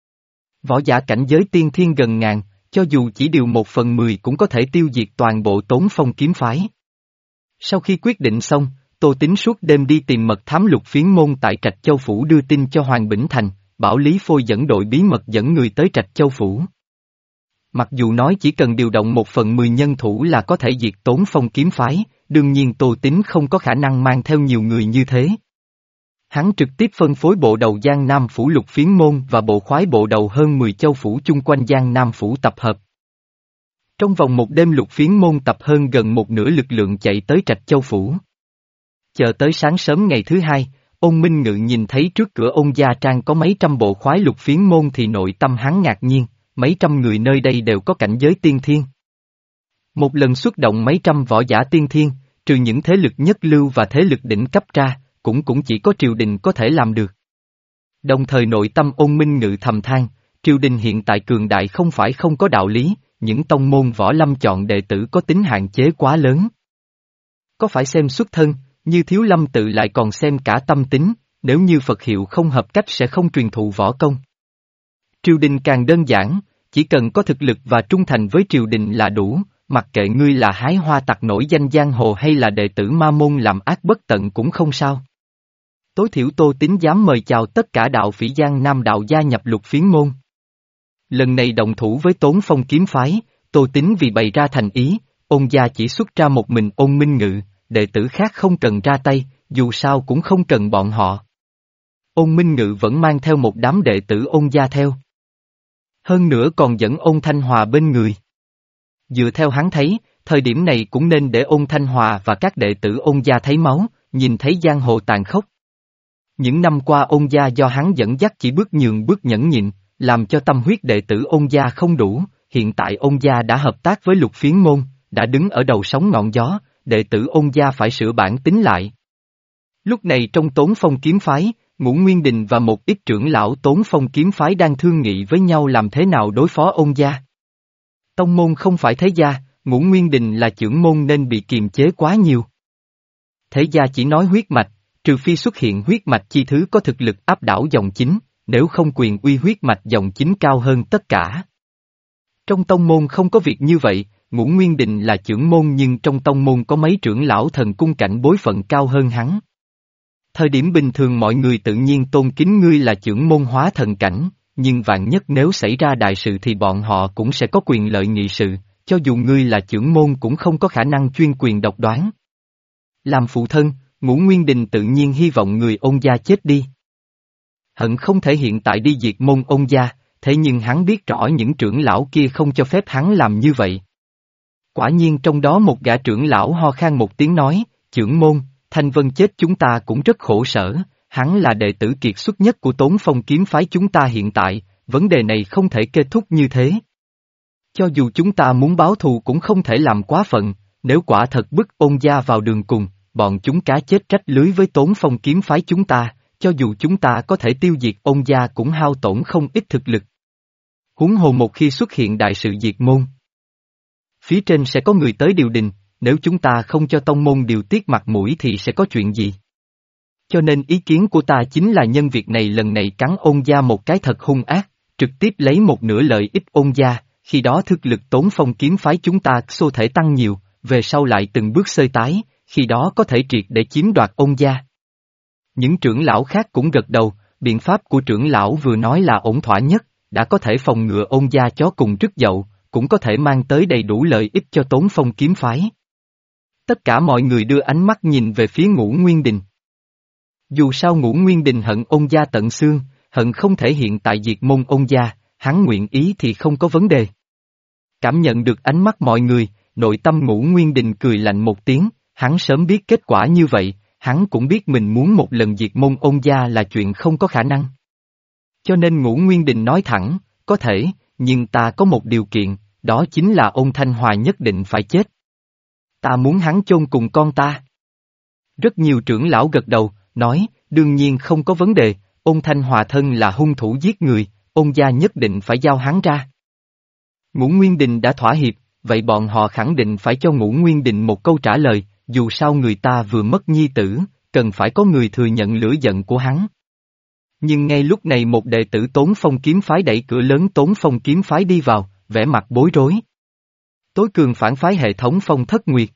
Võ giả cảnh giới tiên thiên gần ngàn, cho dù chỉ điều một phần mười cũng có thể tiêu diệt toàn bộ Tốn Phong kiếm phái. Sau khi quyết định xong, Tô Tín suốt đêm đi tìm mật thám lục phiến môn tại Trạch Châu Phủ đưa tin cho Hoàng Bỉnh Thành, bảo Lý Phôi dẫn đội bí mật dẫn người tới Trạch Châu Phủ. Mặc dù nói chỉ cần điều động một phần mười nhân thủ là có thể diệt Tốn Phong kiếm phái, đương nhiên Tô Tín không có khả năng mang theo nhiều người như thế. Hắn trực tiếp phân phối bộ đầu Giang Nam Phủ lục phiến môn và bộ khoái bộ đầu hơn mười châu phủ chung quanh Giang Nam Phủ tập hợp. Trong vòng một đêm lục phiến môn tập hơn gần một nửa lực lượng chạy tới Trạch Châu Phủ. Chờ tới sáng sớm ngày thứ hai, ôn Minh Ngự nhìn thấy trước cửa ôn gia trang có mấy trăm bộ khoái lục phiến môn thì nội tâm hắn ngạc nhiên, mấy trăm người nơi đây đều có cảnh giới tiên thiên. Một lần xuất động mấy trăm võ giả tiên thiên, trừ những thế lực nhất lưu và thế lực đỉnh cấp ra, cũng cũng chỉ có triều đình có thể làm được. Đồng thời nội tâm ôn Minh Ngự thầm than, triều đình hiện tại cường đại không phải không có đạo lý, những tông môn võ lâm chọn đệ tử có tính hạn chế quá lớn. Có phải xem xuất thân, như Thiếu Lâm tự lại còn xem cả tâm tính, nếu như Phật hiệu không hợp cách sẽ không truyền thụ võ công. Triều đình càng đơn giản, chỉ cần có thực lực và trung thành với triều đình là đủ, mặc kệ ngươi là hái hoa tặc nổi danh giang hồ hay là đệ tử ma môn làm ác bất tận cũng không sao. Tối thiểu Tô Tín dám mời chào tất cả đạo phỉ Giang Nam đạo gia nhập lục phiến môn. Lần này đồng thủ với Tốn Phong kiếm phái, Tô Tín vì bày ra thành ý, ôn gia chỉ xuất ra một mình ôn Minh Ngự, đệ tử khác không cần ra tay, dù sao cũng không cần bọn họ. Ôn Minh Ngự vẫn mang theo một đám đệ tử ôn gia theo. Hơn nữa còn dẫn ôn Thanh Hòa bên người. Dựa theo hắn thấy, thời điểm này cũng nên để ôn Thanh Hòa và các đệ tử ôn gia thấy máu, nhìn thấy giang hồ tàn khốc. Những năm qua ôn gia do hắn dẫn dắt chỉ bước nhường bước nhẫn nhịn, làm cho tâm huyết đệ tử ôn gia không đủ, hiện tại ôn gia đã hợp tác với lục phiến môn, đã đứng ở đầu sóng ngọn gió, đệ tử ôn gia phải sửa bản tính lại. Lúc này trong Tốn Phong kiếm phái, Ngũ Nguyên Đình và một ít trưởng lão Tốn Phong kiếm phái đang thương nghị với nhau làm thế nào đối phó ôn gia. Tông môn không phải thế gia, Ngũ Nguyên Đình là trưởng môn nên bị kiềm chế quá nhiều. Thế gia chỉ nói huyết mạch, trừ phi xuất hiện huyết mạch chi thứ có thực lực áp đảo dòng chính, nếu không quyền uy huyết mạch dòng chính cao hơn tất cả. Trong tông môn không có việc như vậy, Ngũ Nguyên Đình là trưởng môn nhưng trong tông môn có mấy trưởng lão thần cung cảnh bối phận cao hơn hắn. Thời điểm bình thường mọi người tự nhiên tôn kính ngươi là trưởng môn hóa thần cảnh, nhưng vạn nhất nếu xảy ra đại sự thì bọn họ cũng sẽ có quyền lợi nghị sự, cho dù ngươi là trưởng môn cũng không có khả năng chuyên quyền độc đoán. Làm phụ thân, Ngũ Nguyên Đình tự nhiên hy vọng người ôn gia chết đi. Hận không thể hiện tại đi diệt môn ôn gia, thế nhưng hắn biết rõ những trưởng lão kia không cho phép hắn làm như vậy. Quả nhiên trong đó một gã trưởng lão ho khan một tiếng nói, trưởng môn, Thanh Vân chết chúng ta cũng rất khổ sở, hắn là đệ tử kiệt xuất nhất của Tốn Phong kiếm phái chúng ta hiện tại, vấn đề này không thể kết thúc như thế. Cho dù chúng ta muốn báo thù cũng không thể làm quá phận, nếu quả thật bức ôn gia vào đường cùng, bọn chúng cá chết trách lưới với Tốn Phong kiếm phái chúng ta, cho dù chúng ta có thể tiêu diệt ôn gia cũng hao tổn không ít thực lực. Huống hồ một khi xuất hiện đại sự diệt môn, phía trên sẽ có người tới điều đình, nếu chúng ta không cho tông môn điều tiết mặt mũi thì sẽ có chuyện gì? Cho nên ý kiến của ta chính là nhân việc này lần này cắn ôn gia một cái thật hung ác, trực tiếp lấy một nửa lợi ích ôn gia, khi đó thực lực Tốn Phong kiếm phái chúng ta xô thể tăng nhiều, về sau lại từng bước xơi tái, khi đó có thể triệt để chiếm đoạt ôn gia. Những trưởng lão khác cũng gật đầu, biện pháp của trưởng lão vừa nói là ổn thỏa nhất, đã có thể phòng ngừa ôn gia chó cùng rứt dậu, cũng có thể mang tới đầy đủ lợi ích cho Tốn Phong kiếm phái. Tất cả mọi người đưa ánh mắt nhìn về phía Ngũ Nguyên Đình. Dù sao Ngũ Nguyên Đình hận ôn gia tận xương, hận không thể hiện tại diệt môn ôn gia, hắn nguyện ý thì không có vấn đề. Cảm nhận được ánh mắt mọi người, nội tâm Ngũ Nguyên Đình cười lạnh một tiếng, hắn sớm biết kết quả như vậy, hắn cũng biết mình muốn một lần diệt môn ôn gia là chuyện không có khả năng. Cho nên Ngũ Nguyên Đình nói thẳng, có thể, nhưng ta có một điều kiện, đó chính là ôn Thanh Hòa nhất định phải chết. Ta muốn hắn chôn cùng con ta. Rất nhiều trưởng lão gật đầu, nói, đương nhiên không có vấn đề, ôn Thanh Hòa thân là hung thủ giết người, ôn gia nhất định phải giao hắn ra. Ngũ Nguyên Đình đã thỏa hiệp, vậy bọn họ khẳng định phải cho Ngũ Nguyên Đình một câu trả lời, dù sao người ta vừa mất nhi tử, cần phải có người thừa nhận lửa giận của hắn. Nhưng ngay lúc này một đệ tử Tốn Phong kiếm phái đẩy cửa lớn Tốn Phong kiếm phái đi vào, vẻ mặt bối rối. Tối cường phản phái hệ thống Phong Thất Nguyệt.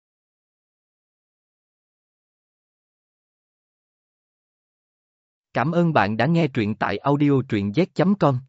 Cảm ơn bạn đã nghe truyện tại audio truyện z chấm com.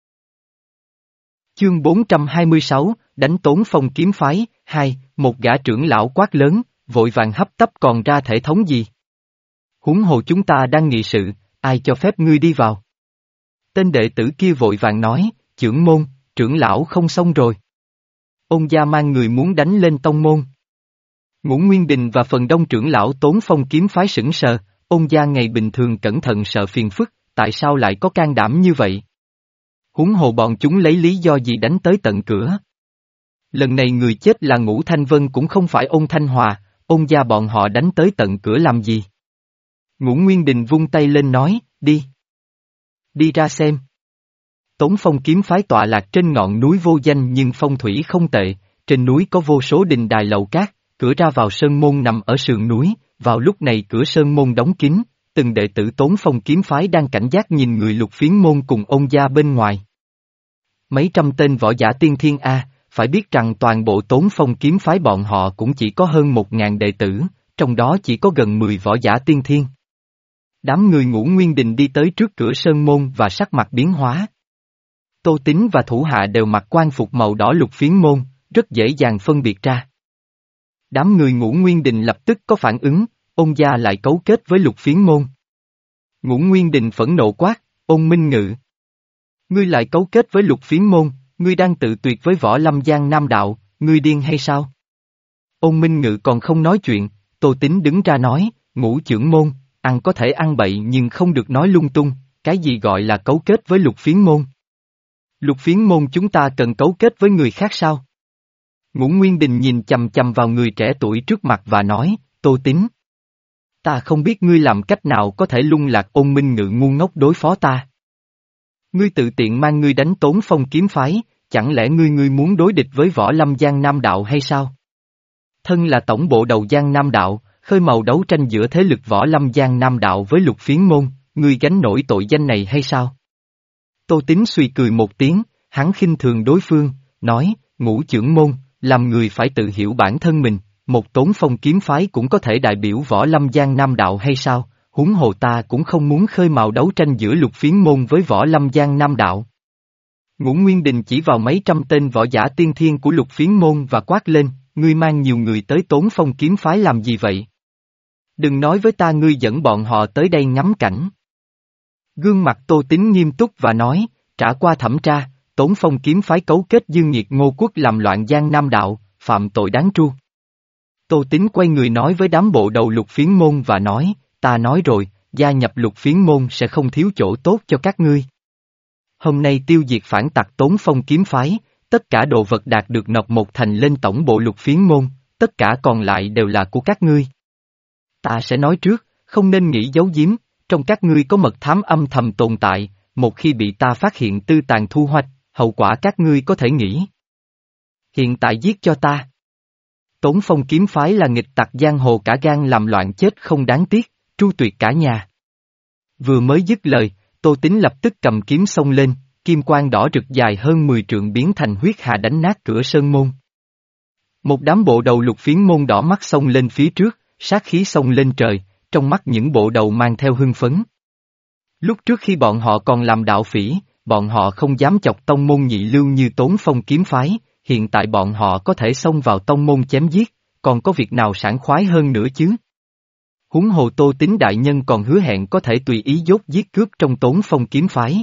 Chương bốn trăm hai mươi sáu, đánh Tốn Phong kiếm phái, hai, một gã trưởng lão quát lớn, vội vàng hấp tấp còn ra thể thống gì? Huống hồ chúng ta đang nghị sự, ai cho phép ngươi đi vào? Tên đệ tử kia vội vàng nói, trưởng môn, trưởng lão không xong rồi. Ôn gia mang người muốn đánh lên tông môn. Ngũ Nguyên Đình và phần đông trưởng lão Tốn Phong kiếm phái sững sờ, ôn gia ngày bình thường cẩn thận sợ phiền phức, tại sao lại có can đảm như vậy? Huống hồ bọn chúng lấy lý do gì đánh tới tận cửa? Lần này người chết là Ngũ Thanh Vân cũng không phải ôn Thanh Hòa, ôn gia bọn họ đánh tới tận cửa làm gì? Ngũ Nguyên Đình vung tay lên nói, đi. Đi ra xem. Tốn Phong kiếm phái tọa lạc trên ngọn núi vô danh nhưng phong thủy không tệ, trên núi có vô số đình đài lầu cát, cửa ra vào sơn môn nằm ở sườn núi, vào lúc này cửa sơn môn đóng kín, từng đệ tử Tốn Phong kiếm phái đang cảnh giác nhìn người Lục Phiến môn cùng ôn gia bên ngoài. Mấy trăm tên võ giả tiên thiên A, phải biết rằng toàn bộ Tốn Phong kiếm phái bọn họ cũng chỉ có hơn một ngàn đệ tử, trong đó chỉ có gần mười võ giả tiên thiên. Đám người Ngũ Nguyên Đình đi tới trước cửa sơn môn và sắc mặt biến hóa. Tô Tín và thủ hạ đều mặc quan phục màu đỏ Lục Phiến môn, rất dễ dàng phân biệt ra. Đám người Ngũ Nguyên Đình lập tức có phản ứng, ôn gia lại cấu kết với Lục Phiến môn. Ngũ Nguyên Đình phẫn nộ quát, ôn Minh Ngự. Ngươi lại cấu kết với Lục Phiến môn, ngươi đang tự tuyệt với Võ Lâm Giang Nam Đạo, ngươi điên hay sao? Ôn Minh Ngự còn không nói chuyện, Tô Tín đứng ra nói, Ngũ trưởng môn, ăn có thể ăn bậy nhưng không được nói lung tung, cái gì gọi là cấu kết với Lục Phiến môn? Lục Phiến môn chúng ta cần cấu kết với người khác sao? Ngũ Nguyên Đình nhìn chằm chằm vào người trẻ tuổi trước mặt và nói, Tô Tín. Ta không biết ngươi làm cách nào có thể lung lạc Ôn Minh Ngự ngu ngốc đối phó ta. Ngươi tự tiện mang ngươi đánh Tốn Phong kiếm phái, chẳng lẽ ngươi ngươi muốn đối địch với Võ Lâm Giang Nam Đạo hay sao? Thân là tổng bộ đầu Giang Nam Đạo, khơi mào đấu tranh giữa thế lực Võ Lâm Giang Nam Đạo với Lục Phiến Môn, ngươi gánh nổi tội danh này hay sao? Tô Tín suy cười một tiếng, hắn khinh thường đối phương, nói, Ngũ trưởng môn, làm người phải tự hiểu bản thân mình, một Tốn Phong kiếm phái cũng có thể đại biểu Võ Lâm Giang Nam Đạo hay sao? Huống hồ ta cũng không muốn khơi mào đấu tranh giữa Lục Phiến Môn với Võ Lâm Giang Nam Đạo. Ngũ Nguyên Đình chỉ vào mấy trăm tên võ giả tiên thiên của Lục Phiến Môn và quát lên, ngươi mang nhiều người tới Tốn Phong kiếm phái làm gì vậy? Đừng nói với ta ngươi dẫn bọn họ tới đây ngắm cảnh. Gương mặt Tô Tín nghiêm túc và nói, trả qua thẩm tra, Tốn Phong kiếm phái cấu kết Dương Nghiệt Ngô Quốc làm loạn Giang Nam Đạo, phạm tội đáng tru. Tô Tín quay người nói với đám bộ đầu Lục Phiến Môn và nói, ta nói rồi, gia nhập Lục Phiến Môn sẽ không thiếu chỗ tốt cho các ngươi. Hôm nay tiêu diệt phản tặc Tốn Phong kiếm phái, tất cả đồ vật đạt được nộp một thành lên tổng bộ Lục Phiến Môn, tất cả còn lại đều là của các ngươi. Ta sẽ nói trước, không nên nghĩ giấu giếm, trong các ngươi có mật thám âm thầm tồn tại, một khi bị ta phát hiện tư tàn thu hoạch, hậu quả các ngươi có thể nghĩ. Hiện tại giết cho ta. Tốn Phong kiếm phái là nghịch tặc giang hồ cả gan làm loạn chết không đáng tiếc, tru tuyệt cả nhà. Vừa mới dứt lời, Tô Tín lập tức cầm kiếm xông lên, kim quang đỏ rực dài hơn mười trượng biến thành huyết hà đánh nát cửa sơn môn. Một đám bộ đầu Lục Phiến Môn đỏ mắt xông lên phía trước, sát khí xông lên trời, trong mắt những bộ đầu mang theo hưng phấn. Lúc trước khi bọn họ còn làm đạo phỉ, bọn họ không dám chọc tông môn nhị lưu như Tốn Phong kiếm phái, hiện tại bọn họ có thể xông vào tông môn chém giết, còn có việc nào sảng khoái hơn nữa chứ? Huống hồ Tô Tín đại nhân còn hứa hẹn có thể tùy ý dốt giết cướp trong Tốn Phong kiếm phái.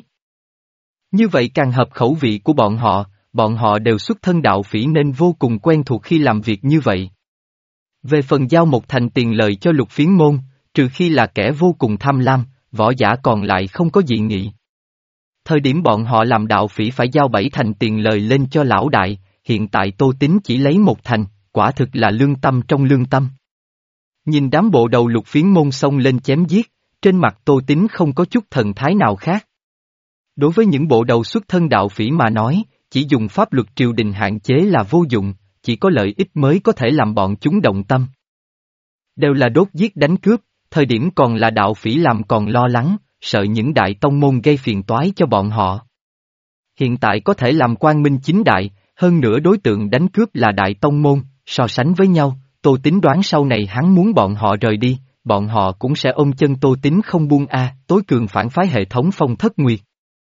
Như vậy càng hợp khẩu vị của bọn họ, bọn họ đều xuất thân đạo phỉ nên vô cùng quen thuộc khi làm việc như vậy. Về phần giao một thành tiền lời cho Lục Phiến Môn, trừ khi là kẻ vô cùng tham lam, võ giả còn lại không có dị nghị. Thời điểm bọn họ làm đạo phỉ phải giao bảy thành tiền lời lên cho lão đại, hiện tại Tô Tín chỉ lấy một thành, quả thực là lương tâm trong lương tâm. Nhìn đám bộ đầu Lục Phiến Môn xông lên chém giết, trên mặt Tô Tín không có chút thần thái nào khác. Đối với những bộ đầu xuất thân đạo phỉ mà nói, chỉ dùng pháp luật triều đình hạn chế là vô dụng, chỉ có lợi ích mới có thể làm bọn chúng động tâm. Đều là đốt giết đánh cướp, thời điểm còn là đạo phỉ làm còn lo lắng, sợ những đại tông môn gây phiền toái cho bọn họ. Hiện tại có thể làm quang minh chính đại, hơn nữa đối tượng đánh cướp là đại tông môn, so sánh với nhau, Tô Tín đoán sau này hắn muốn bọn họ rời đi, bọn họ cũng sẽ ôm chân Tô Tín không buông a, tối cường phản phái hệ thống Phong Thất Nguyệt.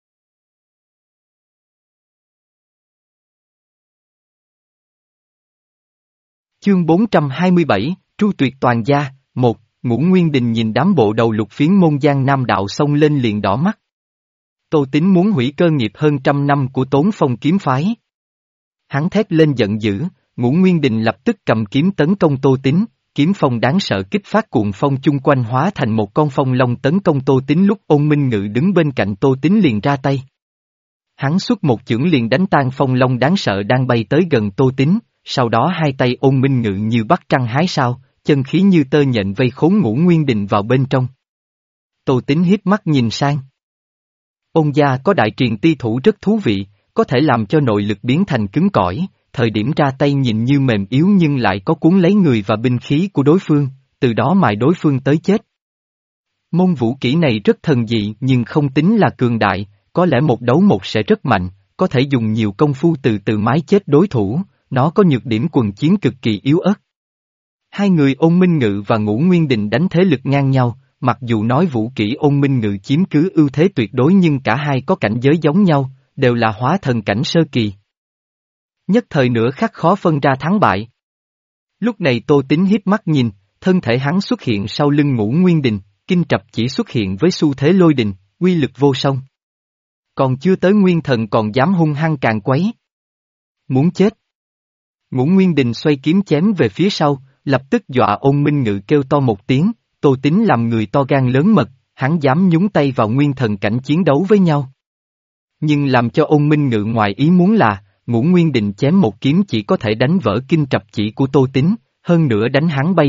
Chương bốn trăm hai mươi bảy, Tru Tuyệt Toàn Gia, một, Ngũ Nguyên Đình nhìn đám bộ đầu Lục Phiến Môn Giang Nam Đạo xông lên liền đỏ mắt. Tô Tín muốn hủy cơ nghiệp hơn trăm năm của Tốn Phong kiếm phái. Hắn thét lên giận dữ, Ngũ Nguyên Đình lập tức cầm kiếm tấn công Tô Tín, kiếm phong đáng sợ kích phát cuộn phong chung quanh hóa thành một con phong long tấn công Tô Tín lúc Ôn Minh Ngự đứng bên cạnh Tô Tín liền ra tay. Hắn xuất một chưởng liền đánh tan phong long đáng sợ đang bay tới gần Tô Tín, sau đó hai tay Ôn Minh Ngự như bắt trăng hái sao, chân khí như tơ nhện vây khốn Ngũ Nguyên Đình vào bên trong. Tô Tín hiếp mắt nhìn sang. Ôn gia có đại truyền ti thủ rất thú vị, có thể làm cho nội lực biến thành cứng cỏi, thời điểm ra tay nhìn như mềm yếu nhưng lại có cuốn lấy người và binh khí của đối phương, từ đó mài đối phương tới chết. Môn vũ kỹ này rất thần dị nhưng không tính là cường đại, có lẽ một đấu một sẽ rất mạnh, có thể dùng nhiều công phu từ từ mái chết đối thủ, nó có nhược điểm quần chiến cực kỳ yếu ớt. Hai người Ôn Minh Ngự và Ngũ Nguyên Đình đánh thế lực ngang nhau, mặc dù nói vũ kỹ Ôn Minh Ngự chiếm cứ ưu thế tuyệt đối nhưng cả hai có cảnh giới giống nhau, đều là hóa thần cảnh sơ kỳ. Nhất thời nửa khắc khó phân ra thắng bại. Lúc này Tô Tín hiếp mắt nhìn, thân thể hắn xuất hiện sau lưng Ngũ Nguyên Đình, kinh trập chỉ xuất hiện với xu thế lôi đình, uy lực vô song. Còn chưa tới nguyên thần còn dám hung hăng càng quấy. Muốn chết. Ngũ Nguyên Đình xoay kiếm chém về phía sau, lập tức dọa Ôn Minh Ngự kêu to một tiếng, Tô Tín làm người to gan lớn mật, hắn dám nhúng tay vào nguyên thần cảnh chiến đấu với nhau. Nhưng làm cho Ôn Minh Ngự ngoài ý muốn là, Ngũ Nguyên Đình chém một kiếm chỉ có thể đánh vỡ kinh trập chỉ của Tô Tín, hơn nữa đánh hắn bay đi,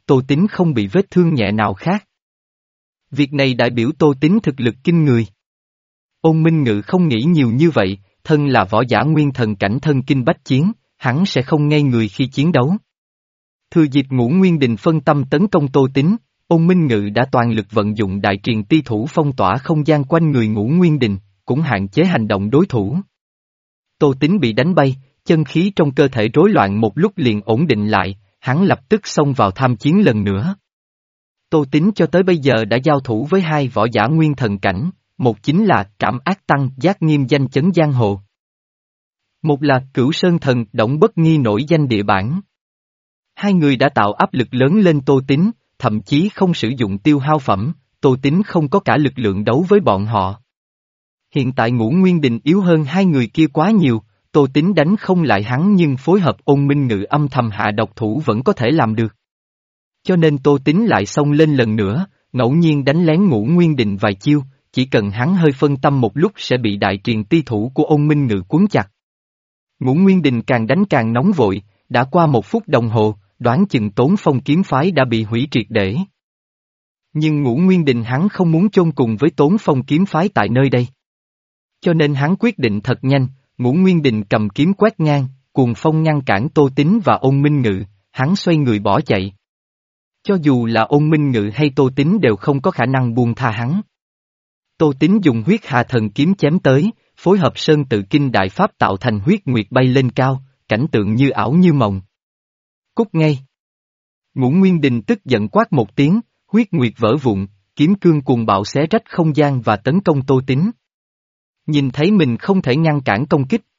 Tô Tín không bị vết thương nhẹ nào khác. Việc này đại biểu Tô Tín thực lực kinh người. Ôn Minh Ngự không nghĩ nhiều như vậy, thân là võ giả nguyên thần cảnh thân kinh bách chiến, hắn sẽ không ngây người khi chiến đấu. Thừa dịp Ngũ Nguyên Đình phân tâm tấn công Tô Tín, Ôn Minh Ngự đã toàn lực vận dụng đại triền ti thủ phong tỏa không gian quanh người Ngũ Nguyên Đình, cũng hạn chế hành động đối thủ. Tô Tín bị đánh bay, chân khí trong cơ thể rối loạn một lúc liền ổn định lại, hắn lập tức xông vào tham chiến lần nữa. Tô Tín cho tới bây giờ đã giao thủ với hai võ giả nguyên thần cảnh, một chính là Trảm Ác Tăng Giác Nghiêm danh chấn giang hồ. Một là Cửu Sơn Thần Đổng Bất Nghi nổi danh địa bản. Hai người đã tạo áp lực lớn lên Tô Tín, thậm chí không sử dụng tiêu hao phẩm, Tô Tín không có cả lực lượng đấu với bọn họ. Hiện tại Ngũ Nguyên Đình yếu hơn hai người kia quá nhiều, Tô Tín đánh không lại hắn nhưng phối hợp Ôn Minh Ngự âm thầm hạ độc thủ vẫn có thể làm được. Cho nên Tô Tín lại xông lên lần nữa, ngẫu nhiên đánh lén Ngũ Nguyên Đình vài chiêu, chỉ cần hắn hơi phân tâm một lúc sẽ bị đại triền ti thủ của Ôn Minh Ngự cuốn chặt. Ngũ Nguyên Đình càng đánh càng nóng vội, đã qua một phút đồng hồ, đoán chừng Tốn Phong kiếm phái đã bị hủy triệt để. Nhưng Ngũ Nguyên Đình hắn không muốn chôn cùng với Tốn Phong kiếm phái tại nơi đây. Cho nên hắn quyết định thật nhanh, Ngũ Nguyên Đình cầm kiếm quét ngang, cuồng phong ngăn cản Tô Tín và Ôn Minh Ngự, hắn xoay người bỏ chạy. Cho dù là Ôn Minh Ngự hay Tô Tín đều không có khả năng buông tha hắn. Tô Tín dùng huyết hà thần kiếm chém tới, phối hợp sơn tự kinh đại pháp tạo thành huyết nguyệt bay lên cao, cảnh tượng như ảo như mộng. Cút ngay! Ngũ Nguyên Đình tức giận quát một tiếng, huyết nguyệt vỡ vụn, kiếm cương cuồng bạo xé rách không gian và tấn công Tô Tín. Nhìn thấy mình không thể ngăn cản công kích.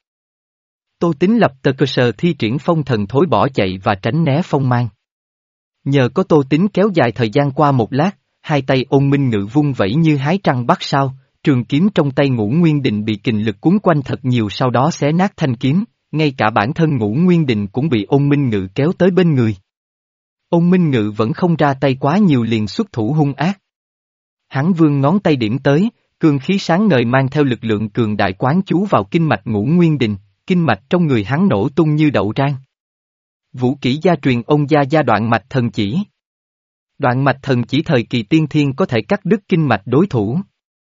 Tô Tín lập tờ cơ sở thi triển phong thần thối bỏ chạy và tránh né phong mang. Nhờ có Tô Tín kéo dài thời gian qua một lát, hai tay Ôn Minh Ngự vung vẩy như hái trăng bắt sao, trường kiếm trong tay Ngũ Nguyên Đình bị kình lực cuốn quanh thật nhiều sau đó xé nát thanh kiếm, ngay cả bản thân Ngũ Nguyên Đình cũng bị Ôn Minh Ngự kéo tới bên người. Ôn Minh Ngự vẫn không ra tay quá nhiều liền xuất thủ hung ác. Hắn vươn ngón tay điểm tới, cương khí sáng ngời mang theo lực lượng cường đại quán chú vào kinh mạch Ngũ Nguyên Đình, kinh mạch trong người hắn nổ tung như đậu rang. Vũ kỹ gia truyền Ôn gia gia đoạn mạch thần chỉ. Đoạn mạch thần chỉ thời kỳ tiên thiên có thể cắt đứt kinh mạch đối thủ.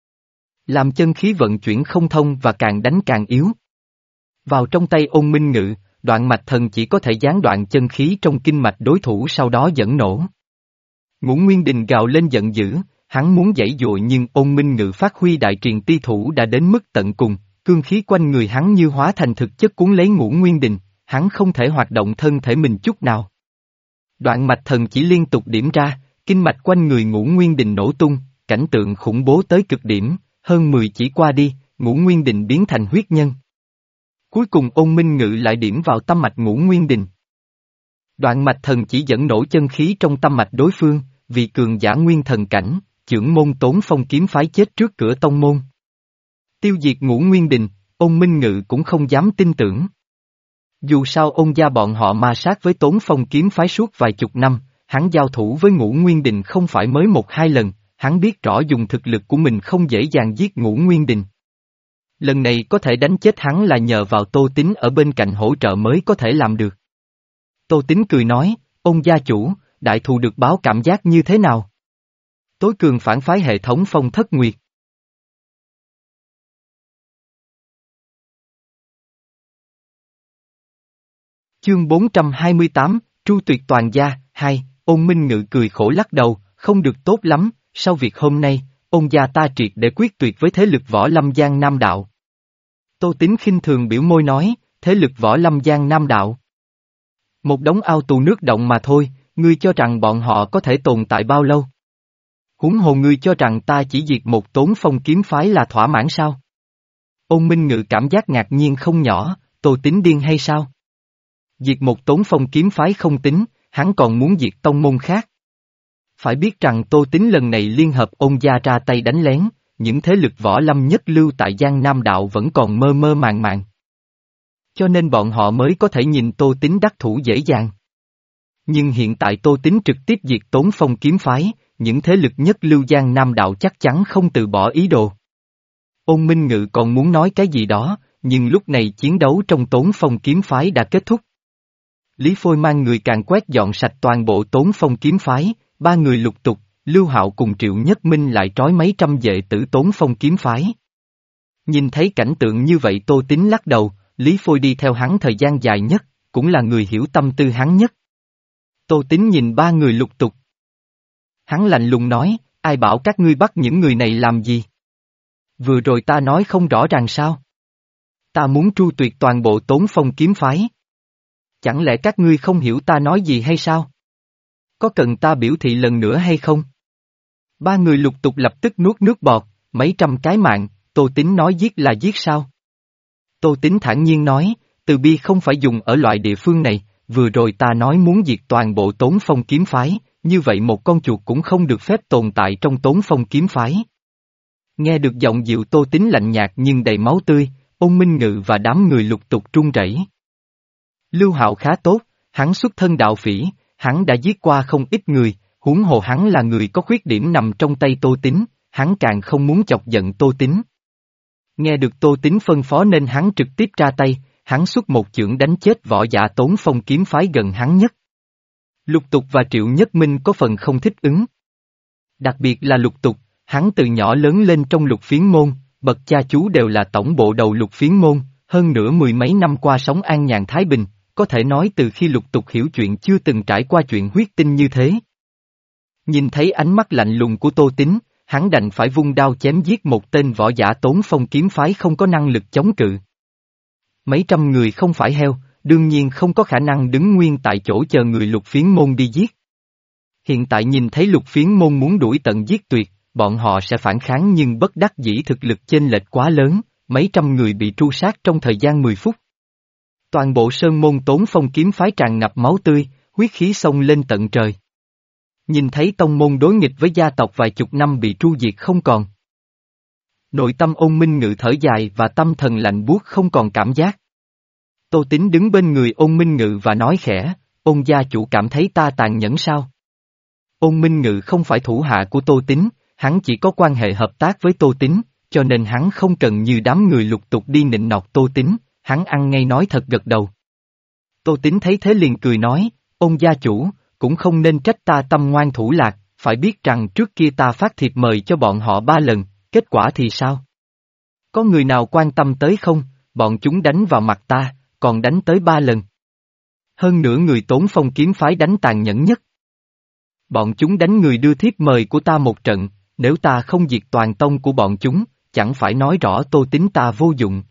Làm chân khí vận chuyển không thông và càng đánh càng yếu. Vào trong tay Ôn Minh Ngự, đoạn mạch thần chỉ có thể gián đoạn chân khí trong kinh mạch đối thủ sau đó dẫn nổ. Ngũ Nguyên Đình gào lên giận dữ, hắn muốn giãy giụa nhưng Ôn Minh Ngự phát huy đại triền ti thủ đã đến mức tận cùng, cương khí quanh người hắn như hóa thành thực chất cuốn lấy Ngũ Nguyên Đình, hắn không thể hoạt động thân thể mình chút nào. Đoạn mạch thần chỉ liên tục điểm ra, kinh mạch quanh người Ngũ Nguyên Đình nổ tung, cảnh tượng khủng bố tới cực điểm, hơn mười chỉ qua đi, Ngũ Nguyên Đình biến thành huyết nhân. Cuối cùng Ôn Minh Ngự lại điểm vào tâm mạch Ngũ Nguyên Đình. Đoạn mạch thần chỉ dẫn nổ chân khí trong tâm mạch đối phương, vì cường giả nguyên thần cảnh, chưởng môn Tốn Phong kiếm phái chết trước cửa tông môn. Tiêu diệt Ngũ Nguyên Đình, Ôn Minh Ngự cũng không dám tin tưởng. Dù sao Ôn gia bọn họ ma sát với Tốn Phong kiếm phái suốt vài chục năm, hắn giao thủ với Ngũ Nguyên Đình không phải mới một hai lần, hắn biết rõ dùng thực lực của mình không dễ dàng giết Ngũ Nguyên Đình. Lần này có thể đánh chết hắn là nhờ vào Tô Tín ở bên cạnh hỗ trợ mới có thể làm được. Tô Tín cười nói, Ôn gia chủ, đại thù được báo cảm giác như thế nào? Tối cường phản phái hệ thống Phong Thất Nguyệt. Chương bốn trăm hai mươi tám, Tru Tuyệt Toàn Gia, hai, Ôn Minh Ngự cười khổ lắc đầu, không được tốt lắm, sau việc hôm nay, Ôn gia ta triệt để quyết tuyệt với thế lực võ lâm Giang Nam Đạo. Tô Tín khinh thường biểu môi nói, thế lực võ lâm Giang Nam Đạo. Một đống ao tù nước động mà thôi, ngươi cho rằng bọn họ có thể tồn tại bao lâu? Huống hồ ngươi cho rằng ta chỉ diệt một Tốn Phong kiếm phái là thỏa mãn sao? Ôn Minh Ngự cảm giác ngạc nhiên không nhỏ, Tô Tín điên hay sao? Diệt một Tốn Phong kiếm phái không tính, hắn còn muốn diệt tông môn khác. Phải biết rằng Tô Tín lần này liên hợp Ôn gia ra tay đánh lén, những thế lực võ lâm nhất lưu tại Giang Nam Đạo vẫn còn mơ mơ màng màng. Cho nên bọn họ mới có thể nhìn Tô Tín đắc thủ dễ dàng. Nhưng hiện tại Tô Tín trực tiếp diệt Tốn Phong kiếm phái, những thế lực nhất lưu Giang Nam Đạo chắc chắn không từ bỏ ý đồ. Ôn Minh Ngự còn muốn nói cái gì đó, nhưng lúc này chiến đấu trong Tốn Phong kiếm phái đã kết thúc. Lý Phôi mang người càng quét dọn sạch toàn bộ Tốn Phong kiếm phái, ba người lục tục, Lưu Hạo cùng Triệu Nhất Minh lại trói mấy trăm vệ tử Tốn Phong kiếm phái. Nhìn thấy cảnh tượng như vậy Tô Tín lắc đầu, Lý Phôi đi theo hắn thời gian dài nhất, cũng là người hiểu tâm tư hắn nhất. Tô Tín nhìn ba người lục tục. Hắn lạnh lùng nói, ai bảo các ngươi bắt những người này làm gì? Vừa rồi ta nói không rõ ràng sao? Ta muốn tru tuyệt toàn bộ Tốn Phong kiếm phái. Chẳng lẽ các ngươi không hiểu ta nói gì hay sao? Có cần ta biểu thị lần nữa hay không? Ba người lục tục lập tức nuốt nước bọt, mấy trăm cái mạng, Tô Tín nói giết là giết sao? Tô Tín thản nhiên nói, từ bi không phải dùng ở loại địa phương này, vừa rồi ta nói muốn diệt toàn bộ Tốn Phong kiếm phái, như vậy một con chuột cũng không được phép tồn tại trong Tốn Phong kiếm phái. Nghe được giọng dịu Tô Tín lạnh nhạt nhưng đầy máu tươi, Ôn Minh Ngự và đám người lục tục run rẩy. Lưu Hạo khá tốt, hắn xuất thân đạo phỉ, hắn đã giết qua không ít người, huống hồ hắn là người có khuyết điểm nằm trong tay Tô Tín, hắn càng không muốn chọc giận Tô Tín. Nghe được Tô Tín phân phó nên hắn trực tiếp ra tay, hắn xuất một chưởng đánh chết võ giả Tốn Phong kiếm phái gần hắn nhất. Lục Tục và Triệu Nhất Minh có phần không thích ứng. Đặc biệt là Lục Tục, hắn từ nhỏ lớn lên trong Lục Phiến môn, bậc cha chú đều là tổng bộ đầu Lục Phiến môn, hơn nữa mười mấy năm qua sống an nhàn thái bình, có thể nói từ khi Lục Tục hiểu chuyện chưa từng trải qua chuyện huyết tinh như thế. Nhìn thấy ánh mắt lạnh lùng của Tô Tín, hắn đành phải vung đao chém giết một tên võ giả Tốn Phong kiếm phái không có năng lực chống cự. Mấy trăm người không phải heo, đương nhiên không có khả năng đứng nguyên tại chỗ chờ người Lục Phiến môn đi giết. Hiện tại nhìn thấy Lục Phiến môn muốn đuổi tận giết tuyệt, bọn họ sẽ phản kháng nhưng bất đắc dĩ thực lực chênh lệch quá lớn, mấy trăm người bị tru sát trong thời gian mười phút. Toàn bộ sơn môn Tốn Phong kiếm phái tràn ngập máu tươi, huyết khí xông lên tận trời. Nhìn thấy tông môn đối nghịch với gia tộc vài chục năm bị tru diệt không còn. Nội tâm Ôn Minh Ngự thở dài và tâm thần lạnh buốt không còn cảm giác. Tô Tín đứng bên người Ôn Minh Ngự và nói khẽ, Ôn gia chủ cảm thấy ta tàn nhẫn sao? Ôn Minh Ngự không phải thủ hạ của Tô Tín, hắn chỉ có quan hệ hợp tác với Tô Tín, cho nên hắn không cần như đám người Lục Tục đi nịnh nọt Tô Tín, hắn ăn ngay nói thật gật đầu. Tô Tín thấy thế liền cười nói, Ôn gia chủ, cũng không nên trách ta tâm ngoan thủ lạc, phải biết rằng trước kia ta phát thiệp mời cho bọn họ ba lần, kết quả thì sao? Có người nào quan tâm tới không, bọn chúng đánh vào mặt ta, còn đánh tới ba lần. Hơn nữa người Tốn Phong kiếm phái đánh tàn nhẫn nhất. Bọn chúng đánh người đưa thiếp mời của ta một trận, nếu ta không diệt toàn tông của bọn chúng, chẳng phải nói rõ Tô Tín ta vô dụng.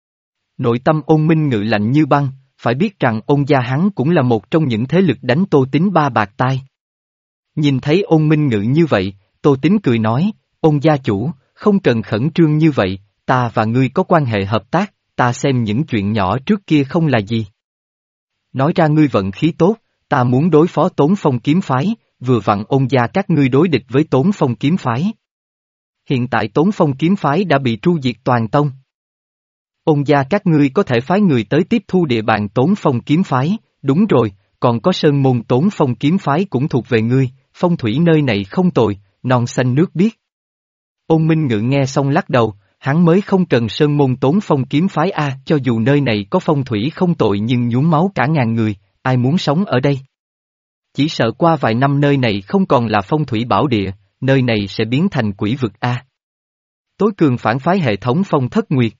Nội tâm Ôn Minh Ngự lạnh như băng, phải biết rằng Ôn gia hắn cũng là một trong những thế lực đánh Tô Tín ba bạc tai. Nhìn thấy Ôn Minh Ngự như vậy, Tô Tín cười nói, Ôn gia chủ, không cần khẩn trương như vậy, ta và ngươi có quan hệ hợp tác, ta xem những chuyện nhỏ trước kia không là gì. Nói ra ngươi vận khí tốt, ta muốn đối phó Tốn Phong kiếm phái, vừa vặn Ôn gia các ngươi đối địch với Tốn Phong kiếm phái. Hiện tại Tốn Phong kiếm phái đã bị tru diệt toàn tông. Ôn gia các ngươi có thể phái người tới tiếp thu địa bàn Tốn Phong kiếm phái, đúng rồi, còn có sơn môn Tốn Phong kiếm phái cũng thuộc về ngươi, phong thủy nơi này không tồi, non xanh nước biếc. Ôn Minh Ngự nghe xong lắc đầu, hắn mới không cần sơn môn Tốn Phong kiếm phái a, cho dù nơi này có phong thủy không tồi nhưng nhuốm máu cả ngàn người, ai muốn sống ở đây? Chỉ sợ qua vài năm nơi này không còn là phong thủy bảo địa, nơi này sẽ biến thành quỷ vực a. Tối cường phản phái hệ thống Phong Thất Nguyệt.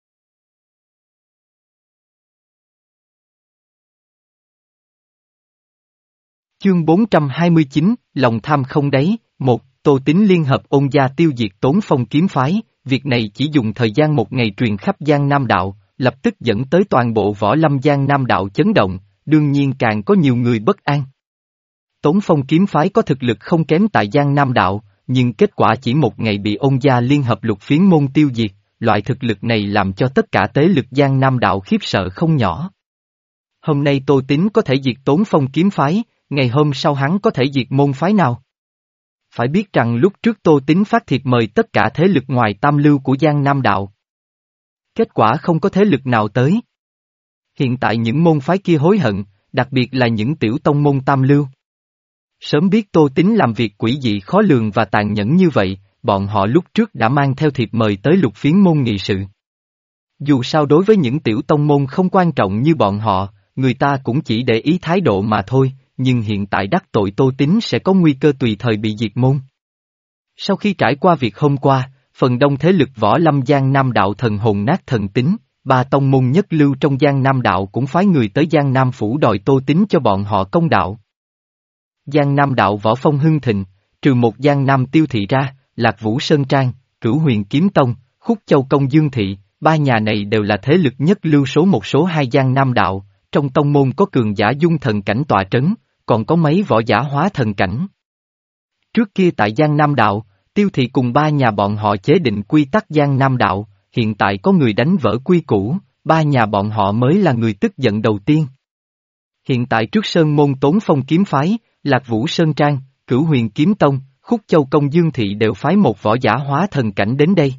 Chương bốn trăm hai mươi chín, lòng tham không đáy, một, Tô Tín liên hợp Ôn gia tiêu diệt Tốn Phong kiếm phái, việc này chỉ dùng thời gian một ngày truyền khắp Giang Nam Đạo, lập tức dẫn tới toàn bộ võ lâm Giang Nam Đạo chấn động, đương nhiên càng có nhiều người bất an. Tốn Phong kiếm phái có thực lực không kém tại Giang Nam Đạo, nhưng kết quả chỉ một ngày bị Ôn gia liên hợp Lục Phiến môn tiêu diệt, loại thực lực này làm cho tất cả tế lực Giang Nam Đạo khiếp sợ không nhỏ. Hôm nay Tô Tín có thể diệt Tốn Phong kiếm phái, ngày hôm sau hắn có thể diệt môn phái nào? Phải biết rằng lúc trước Tô Tín phát thiệp mời tất cả thế lực ngoài tam lưu của Giang Nam Đạo. Kết quả không có thế lực nào tới. Hiện tại những môn phái kia hối hận, đặc biệt là những tiểu tông môn tam lưu. Sớm biết Tô Tín làm việc quỷ dị khó lường và tàn nhẫn như vậy, bọn họ lúc trước đã mang theo thiệp mời tới Lục Phiến môn nghị sự. Dù sao đối với những tiểu tông môn không quan trọng như bọn họ, người ta cũng chỉ để ý thái độ mà thôi, nhưng hiện tại đắc tội Tô Tín sẽ có nguy cơ tùy thời bị diệt môn. Sau khi trải qua việc hôm qua, phần đông thế lực võ lâm Giang Nam đạo thần hồn nát thần tính, ba tông môn nhất lưu trong Giang Nam đạo cũng phái người tới Giang Nam phủ đòi Tô Tín cho bọn họ công đạo. Giang Nam đạo võ phong hưng thịnh, trừ một Giang Nam tiêu thị ra, Lạc Vũ Sơn Trang, Cửu Huyền Kiếm Tông, Khúc Châu Công Dương Thị, ba nhà này đều là thế lực nhất lưu số một số hai Giang Nam đạo, trong tông môn có cường giả dung thần cảnh tọa trấn, còn có mấy võ giả hóa thần cảnh. Trước kia tại Giang Nam đạo, tiêu thị cùng ba nhà bọn họ chế định quy tắc Giang Nam đạo, hiện tại có người đánh vỡ quy củ, ba nhà bọn họ mới là người tức giận đầu tiên. Hiện tại trước Sơn Môn Tốn Phong Kiếm Phái, Lạc Vũ Sơn Trang, Cửu Huyền Kiếm Tông, Khúc Châu Công Dương Thị đều phái một võ giả hóa thần cảnh đến đây.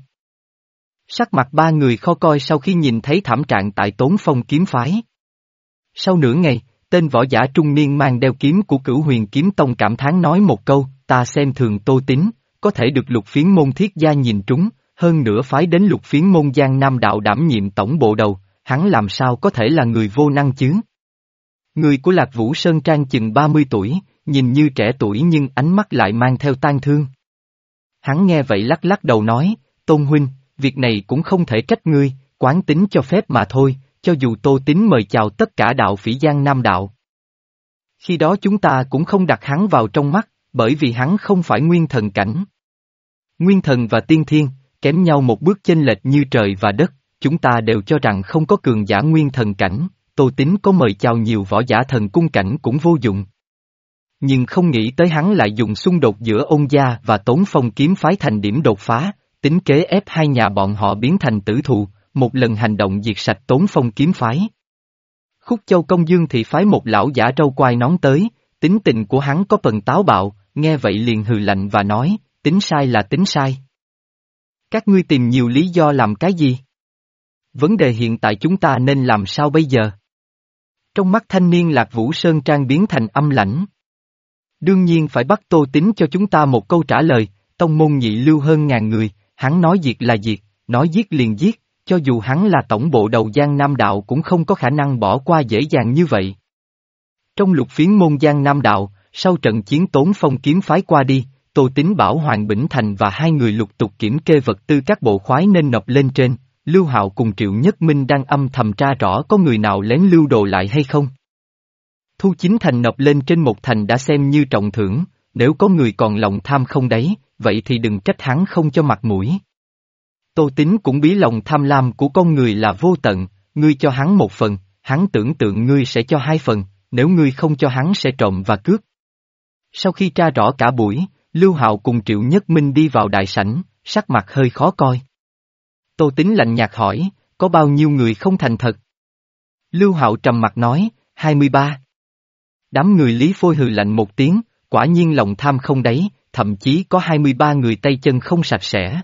Sắc mặt ba người khó coi sau khi nhìn thấy thảm trạng tại Tốn Phong Kiếm Phái. Sau nửa ngày, tên võ giả trung niên mang đeo kiếm của Cửu Huyền Kiếm Tông cảm thán nói một câu, ta xem thường Tô Tín, có thể được Lục Phiến môn thiết gia nhìn trúng, hơn nữa phái đến Lục Phiến môn Giang Nam đạo đảm nhiệm tổng bộ đầu, hắn làm sao có thể là người vô năng chứ? Người của Lạc Vũ Sơn Trang chừng ba mươi tuổi, nhìn như trẻ tuổi nhưng ánh mắt lại mang theo tang thương. Hắn nghe vậy lắc lắc đầu nói, Tôn huynh, việc này cũng không thể trách ngươi, quán tính cho phép mà thôi, cho dù Tô Tín mời chào tất cả đạo phỉ Giang Nam đạo. Khi đó chúng ta cũng không đặt hắn vào trong mắt, bởi vì hắn không phải nguyên thần cảnh. Nguyên thần và tiên thiên, kém nhau một bước chênh lệch như trời và đất, chúng ta đều cho rằng không có cường giả nguyên thần cảnh, Tô Tín có mời chào nhiều võ giả thần cung cảnh cũng vô dụng. Nhưng không nghĩ tới hắn lại dùng xung đột giữa Ôn gia và Tốn Phong Kiếm Phái thành điểm đột phá, tính kế ép hai nhà bọn họ biến thành tử thù, một lần hành động diệt sạch Tốn Phong Kiếm Phái. Khúc Châu Công Dương thì phái một lão giả râu quai nón tới, tính tình của hắn có phần táo bạo, nghe vậy liền hừ lạnh và nói, tính sai là tính sai. Các ngươi tìm nhiều lý do làm cái gì? Vấn đề hiện tại chúng ta nên làm sao bây giờ? Trong mắt thanh niên Lạc Vũ Sơn Trang biến thành âm lãnh. Đương nhiên phải bắt Tô Tín cho chúng ta một câu trả lời, tông môn nhị lưu hơn ngàn người, hắn nói diệt là diệt, nói giết liền giết, cho dù hắn là tổng bộ đầu Giang Nam đạo cũng không có khả năng bỏ qua dễ dàng như vậy. Trong Lục Phiến môn Giang Nam đạo, sau trận chiến Tốn Phong Kiếm Phái qua đi, Tô Tín bảo Hoàng Bỉnh Thành và hai người lục tục kiểm kê vật tư các bộ khoái nên nộp lên trên, Lưu Hạo cùng Triệu Nhất Minh đang âm thầm tra rõ có người nào lén lưu đồ lại hay không. Thu chính thành nộp lên trên một thành đã xem như trọng thưởng, nếu có người còn lòng tham không đấy, vậy thì đừng trách hắn không cho mặt mũi. Tô Tín cũng biết lòng tham lam của con người là vô tận, ngươi cho hắn một phần, hắn tưởng tượng ngươi sẽ cho hai phần, nếu ngươi không cho hắn sẽ trộm và cướp. Sau khi tra rõ cả buổi, Lưu Hạo cùng Triệu Nhất Minh đi vào đại sảnh, sắc mặt hơi khó coi. Tô Tín lạnh nhạt hỏi, có bao nhiêu người không thành thật? Lưu Hạo trầm mặt nói, hai mươi ba. Đám người Lý Phôi hừ lạnh một tiếng, quả nhiên lòng tham không đáy, thậm chí có hai mươi ba người tay chân không sạch sẽ.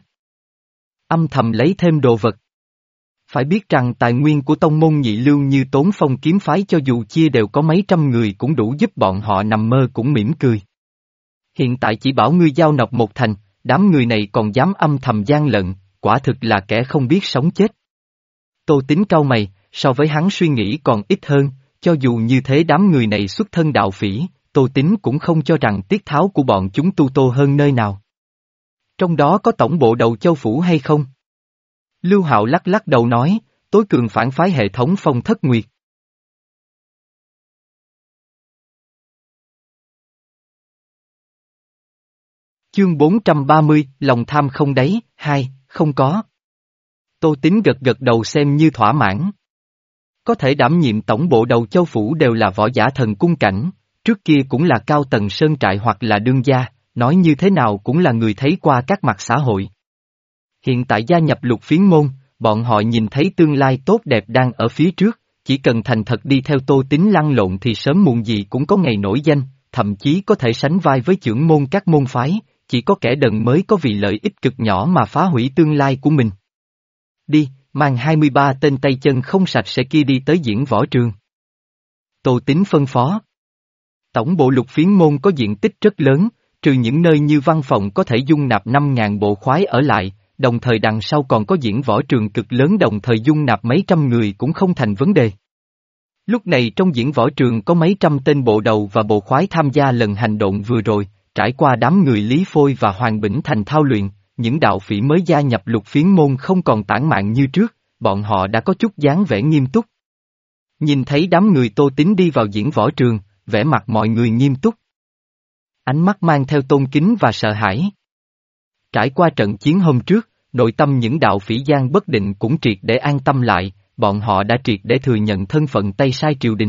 Âm thầm lấy thêm đồ vật. Phải biết rằng tài nguyên của tông môn nhị lưu như Tốn Phong Kiếm Phái cho dù chia đều có mấy trăm người cũng đủ giúp bọn họ nằm mơ cũng mỉm cười. Hiện tại chỉ bảo ngươi giao nộp một thành, đám người này còn dám âm thầm gian lận, quả thực là kẻ không biết sống chết. Tô Tín cau mày, so với hắn suy nghĩ còn ít hơn, cho dù như thế đám người này xuất thân đạo phỉ, Tô Tín cũng không cho rằng tiết tháo của bọn chúng tu tô hơn nơi nào. Trong đó có tổng bộ đầu Châu Phủ hay không? Lưu Hạo lắc lắc đầu nói, tối cường phản phái hệ thống Phong Thất Nguyệt. Chương bốn trăm ba mươi, lòng tham không đáy, hai, không có. Tô Tín gật gật đầu xem như thỏa mãn. Có thể đảm nhiệm tổng bộ đầu Châu Phủ đều là võ giả thần cung cảnh, trước kia cũng là cao tầng sơn trại hoặc là đương gia, nói như thế nào cũng là người thấy qua các mặt xã hội. Hiện tại gia nhập Lục Phiến môn, bọn họ nhìn thấy tương lai tốt đẹp đang ở phía trước, chỉ cần thành thật đi theo Tô Tín lăn lộn thì sớm muộn gì cũng có ngày nổi danh, thậm chí có thể sánh vai với chưởng môn các môn phái, chỉ có kẻ đần mới có vì lợi ích cực nhỏ mà phá hủy tương lai của mình. Đi, mang hai mươi ba tên tay chân không sạch sẽ kia đi tới diễn võ trường. Tô Tín phân phó. Tổng bộ Lục Phiến môn có diện tích rất lớn, trừ những nơi như văn phòng có thể dung nạp năm ngàn bộ khoái ở lại, đồng thời đằng sau còn có diễn võ trường cực lớn đồng thời dung nạp mấy trăm người cũng không thành vấn đề. Lúc này trong diễn võ trường có mấy trăm tên bộ đầu và bộ khoái tham gia lần hành động vừa rồi, trải qua đám người Lý Phôi và Hoàng Bỉnh Thành thao luyện, những đạo phỉ mới gia nhập Lục Phiến môn không còn tản mạn như trước, bọn họ đã có chút dáng vẻ nghiêm túc. Nhìn thấy đám người Tô Tín đi vào diễn võ trường, vẻ mặt mọi người nghiêm túc. Ánh mắt mang theo tôn kính và sợ hãi. Trải qua trận chiến hôm trước, nội tâm những đạo phỉ gian bất định cũng triệt để an tâm lại, bọn họ đã triệt để thừa nhận thân phận Tây Sai triều đình.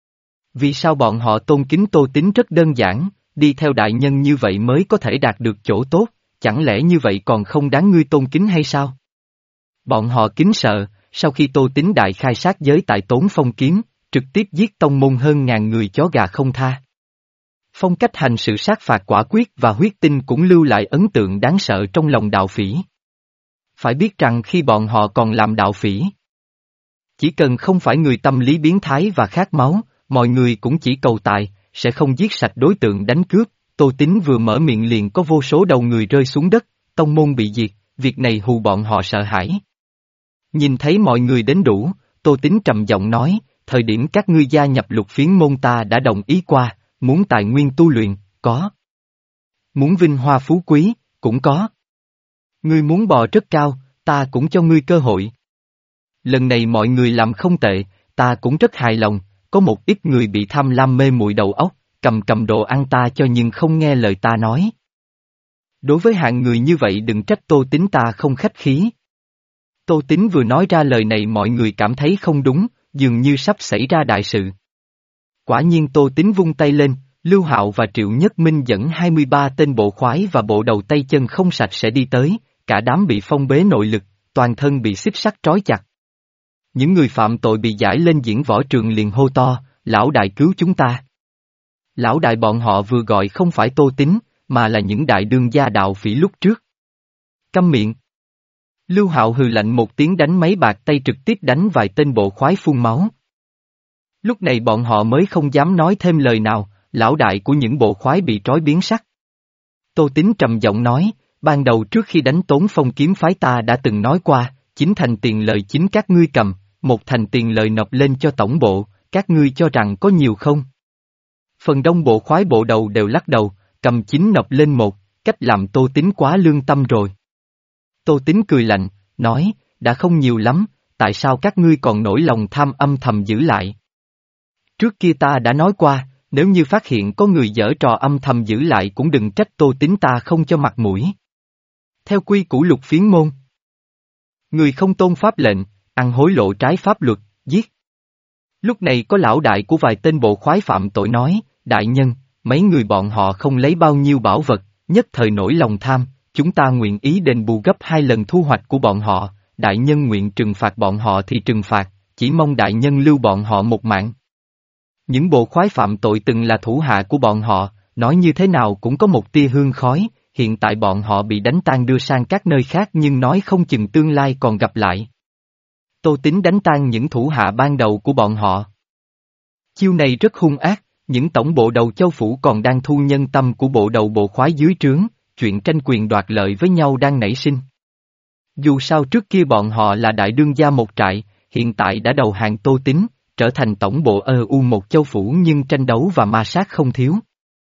Vì sao bọn họ tôn kính Tô Tín rất đơn giản, đi theo đại nhân như vậy mới có thể đạt được chỗ tốt, chẳng lẽ như vậy còn không đáng ngươi tôn kính hay sao? Bọn họ kính sợ, sau khi Tô Tín đại khai sát giới tại Tốn Phong Kiếm, trực tiếp giết tông môn hơn ngàn người chó gà không tha. Phong cách hành sự sát phạt quả quyết và huyết tinh cũng lưu lại ấn tượng đáng sợ trong lòng đạo phỉ. Phải biết rằng khi bọn họ còn làm đạo phỉ, chỉ cần không phải người tâm lý biến thái và khát máu, mọi người cũng chỉ cầu tài, sẽ không giết sạch đối tượng đánh cướp. Tô Tín vừa mở miệng liền có vô số đầu người rơi xuống đất, tông môn bị diệt, việc này hù bọn họ sợ hãi. Nhìn thấy mọi người đến đủ, Tô Tín trầm giọng nói, thời điểm các ngươi gia nhập Lục Phiến môn ta đã đồng ý qua, muốn tài nguyên tu luyện, có. Muốn vinh hoa phú quý, cũng có. Ngươi muốn bò rất cao, ta cũng cho ngươi cơ hội. Lần này mọi người làm không tệ, ta cũng rất hài lòng, có một ít người bị tham lam mê muội đầu óc, cầm cầm đồ ăn ta cho nhưng không nghe lời ta nói. Đối với hạng người như vậy đừng trách Tô Tín ta không khách khí. Tô Tín vừa nói ra lời này mọi người cảm thấy không đúng, dường như sắp xảy ra đại sự. Quả nhiên Tô Tín vung tay lên, Lưu Hạo và Triệu Nhất Minh dẫn hai mươi ba tên bộ khoái và bộ đầu tay chân không sạch sẽ đi tới, cả đám bị phong bế nội lực, toàn thân bị xích sắt trói chặt. Những người phạm tội bị giải lên diễn võ trường liền hô to, lão đại cứu chúng ta. Lão đại bọn họ vừa gọi không phải Tô Tín, mà là những đại đương gia đạo phỉ lúc trước. Câm miệng. Lưu Hạo hừ lạnh một tiếng đánh mấy bạc tay trực tiếp đánh vài tên bộ khoái phun máu. Lúc này bọn họ mới không dám nói thêm lời nào, lão đại của những bộ khoái bị trói biến sắc. Tô Tín trầm giọng nói, ban đầu trước khi đánh Tốn Phong Kiếm phái ta đã từng nói qua, chín thành tiền lời chính các ngươi cầm, một thành tiền lời nộp lên cho tổng bộ, các ngươi cho rằng có nhiều không? Phần đông bộ khoái bộ đầu đều lắc đầu, cầm chín nộp lên một, cách làm Tô Tín quá lương tâm rồi. Tô Tín cười lạnh, nói, đã không nhiều lắm, tại sao các ngươi còn nổi lòng tham âm thầm giữ lại? Trước kia ta đã nói qua, nếu như phát hiện có người giở trò âm thầm giữ lại cũng đừng trách Tô Tín ta không cho mặt mũi. Theo quy củ Lục Phiến môn, người không tôn pháp lệnh, ăn hối lộ trái pháp luật, giết. Lúc này có lão đại của vài tên bộ khoái phạm tội nói, đại nhân, mấy người bọn họ không lấy bao nhiêu bảo vật, nhất thời nổi lòng tham, chúng ta nguyện ý đền bù gấp hai lần thu hoạch của bọn họ, đại nhân nguyện trừng phạt bọn họ thì trừng phạt, chỉ mong đại nhân lưu bọn họ một mạng. Những bộ khoái phạm tội từng là thủ hạ của bọn họ, nói như thế nào cũng có một tia hương khói, hiện tại bọn họ bị đánh tan đưa sang các nơi khác nhưng nói không chừng tương lai còn gặp lại. Tô Tín đánh tan những thủ hạ ban đầu của bọn họ. Chiêu này rất hung ác, những tổng bộ đầu châu phủ còn đang thu nhân tâm của bộ đầu bộ khoái dưới trướng, chuyện tranh quyền đoạt lợi với nhau đang nảy sinh. Dù sao trước kia bọn họ là đại đương gia một trại, hiện tại đã đầu hàng Tô Tín, trở thành tổng bộ ơ u một châu phủ nhưng tranh đấu và ma sát không thiếu.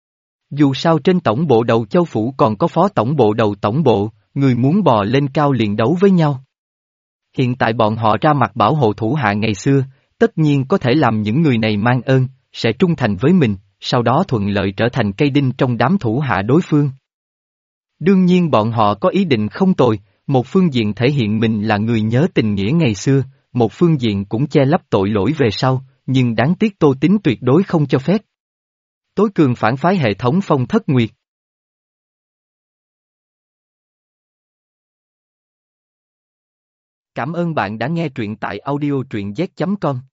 Dù sao trên tổng bộ đầu châu phủ còn có phó tổng bộ đầu tổng bộ, người muốn bò lên cao liền đấu với nhau. Hiện tại bọn họ ra mặt bảo hộ thủ hạ ngày xưa, tất nhiên có thể làm những người này mang ơn, sẽ trung thành với mình, sau đó thuận lợi trở thành cây đinh trong đám thủ hạ đối phương. Đương nhiên bọn họ có ý định không tồi, một phương diện thể hiện mình là người nhớ tình nghĩa ngày xưa, một phương diện cũng che lấp tội lỗi về sau, nhưng đáng tiếc Tô Tín tuyệt đối không cho phép. Tối cường phản phái hệ thống Phong Thất Nguyệt. Cảm ơn bạn đã nghe truyện tại audio truyện z chấm com.